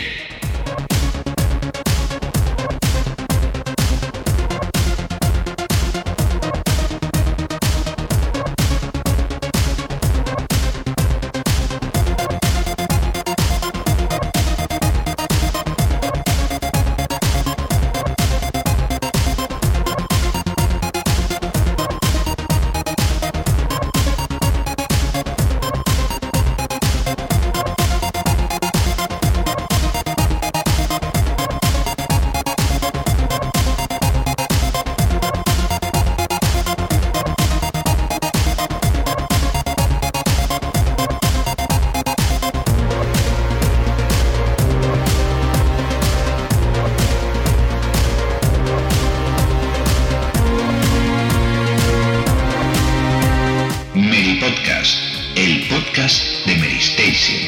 El podcast de Medistation.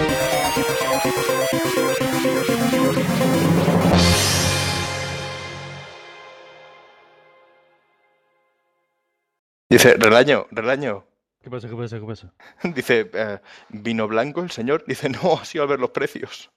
Dice, Relaño, Relaño. ¿Qué pasa, qué pasa, qué pasa? Dice, eh, ¿vino blanco el señor? Dice, no, ha sido al ver los precios.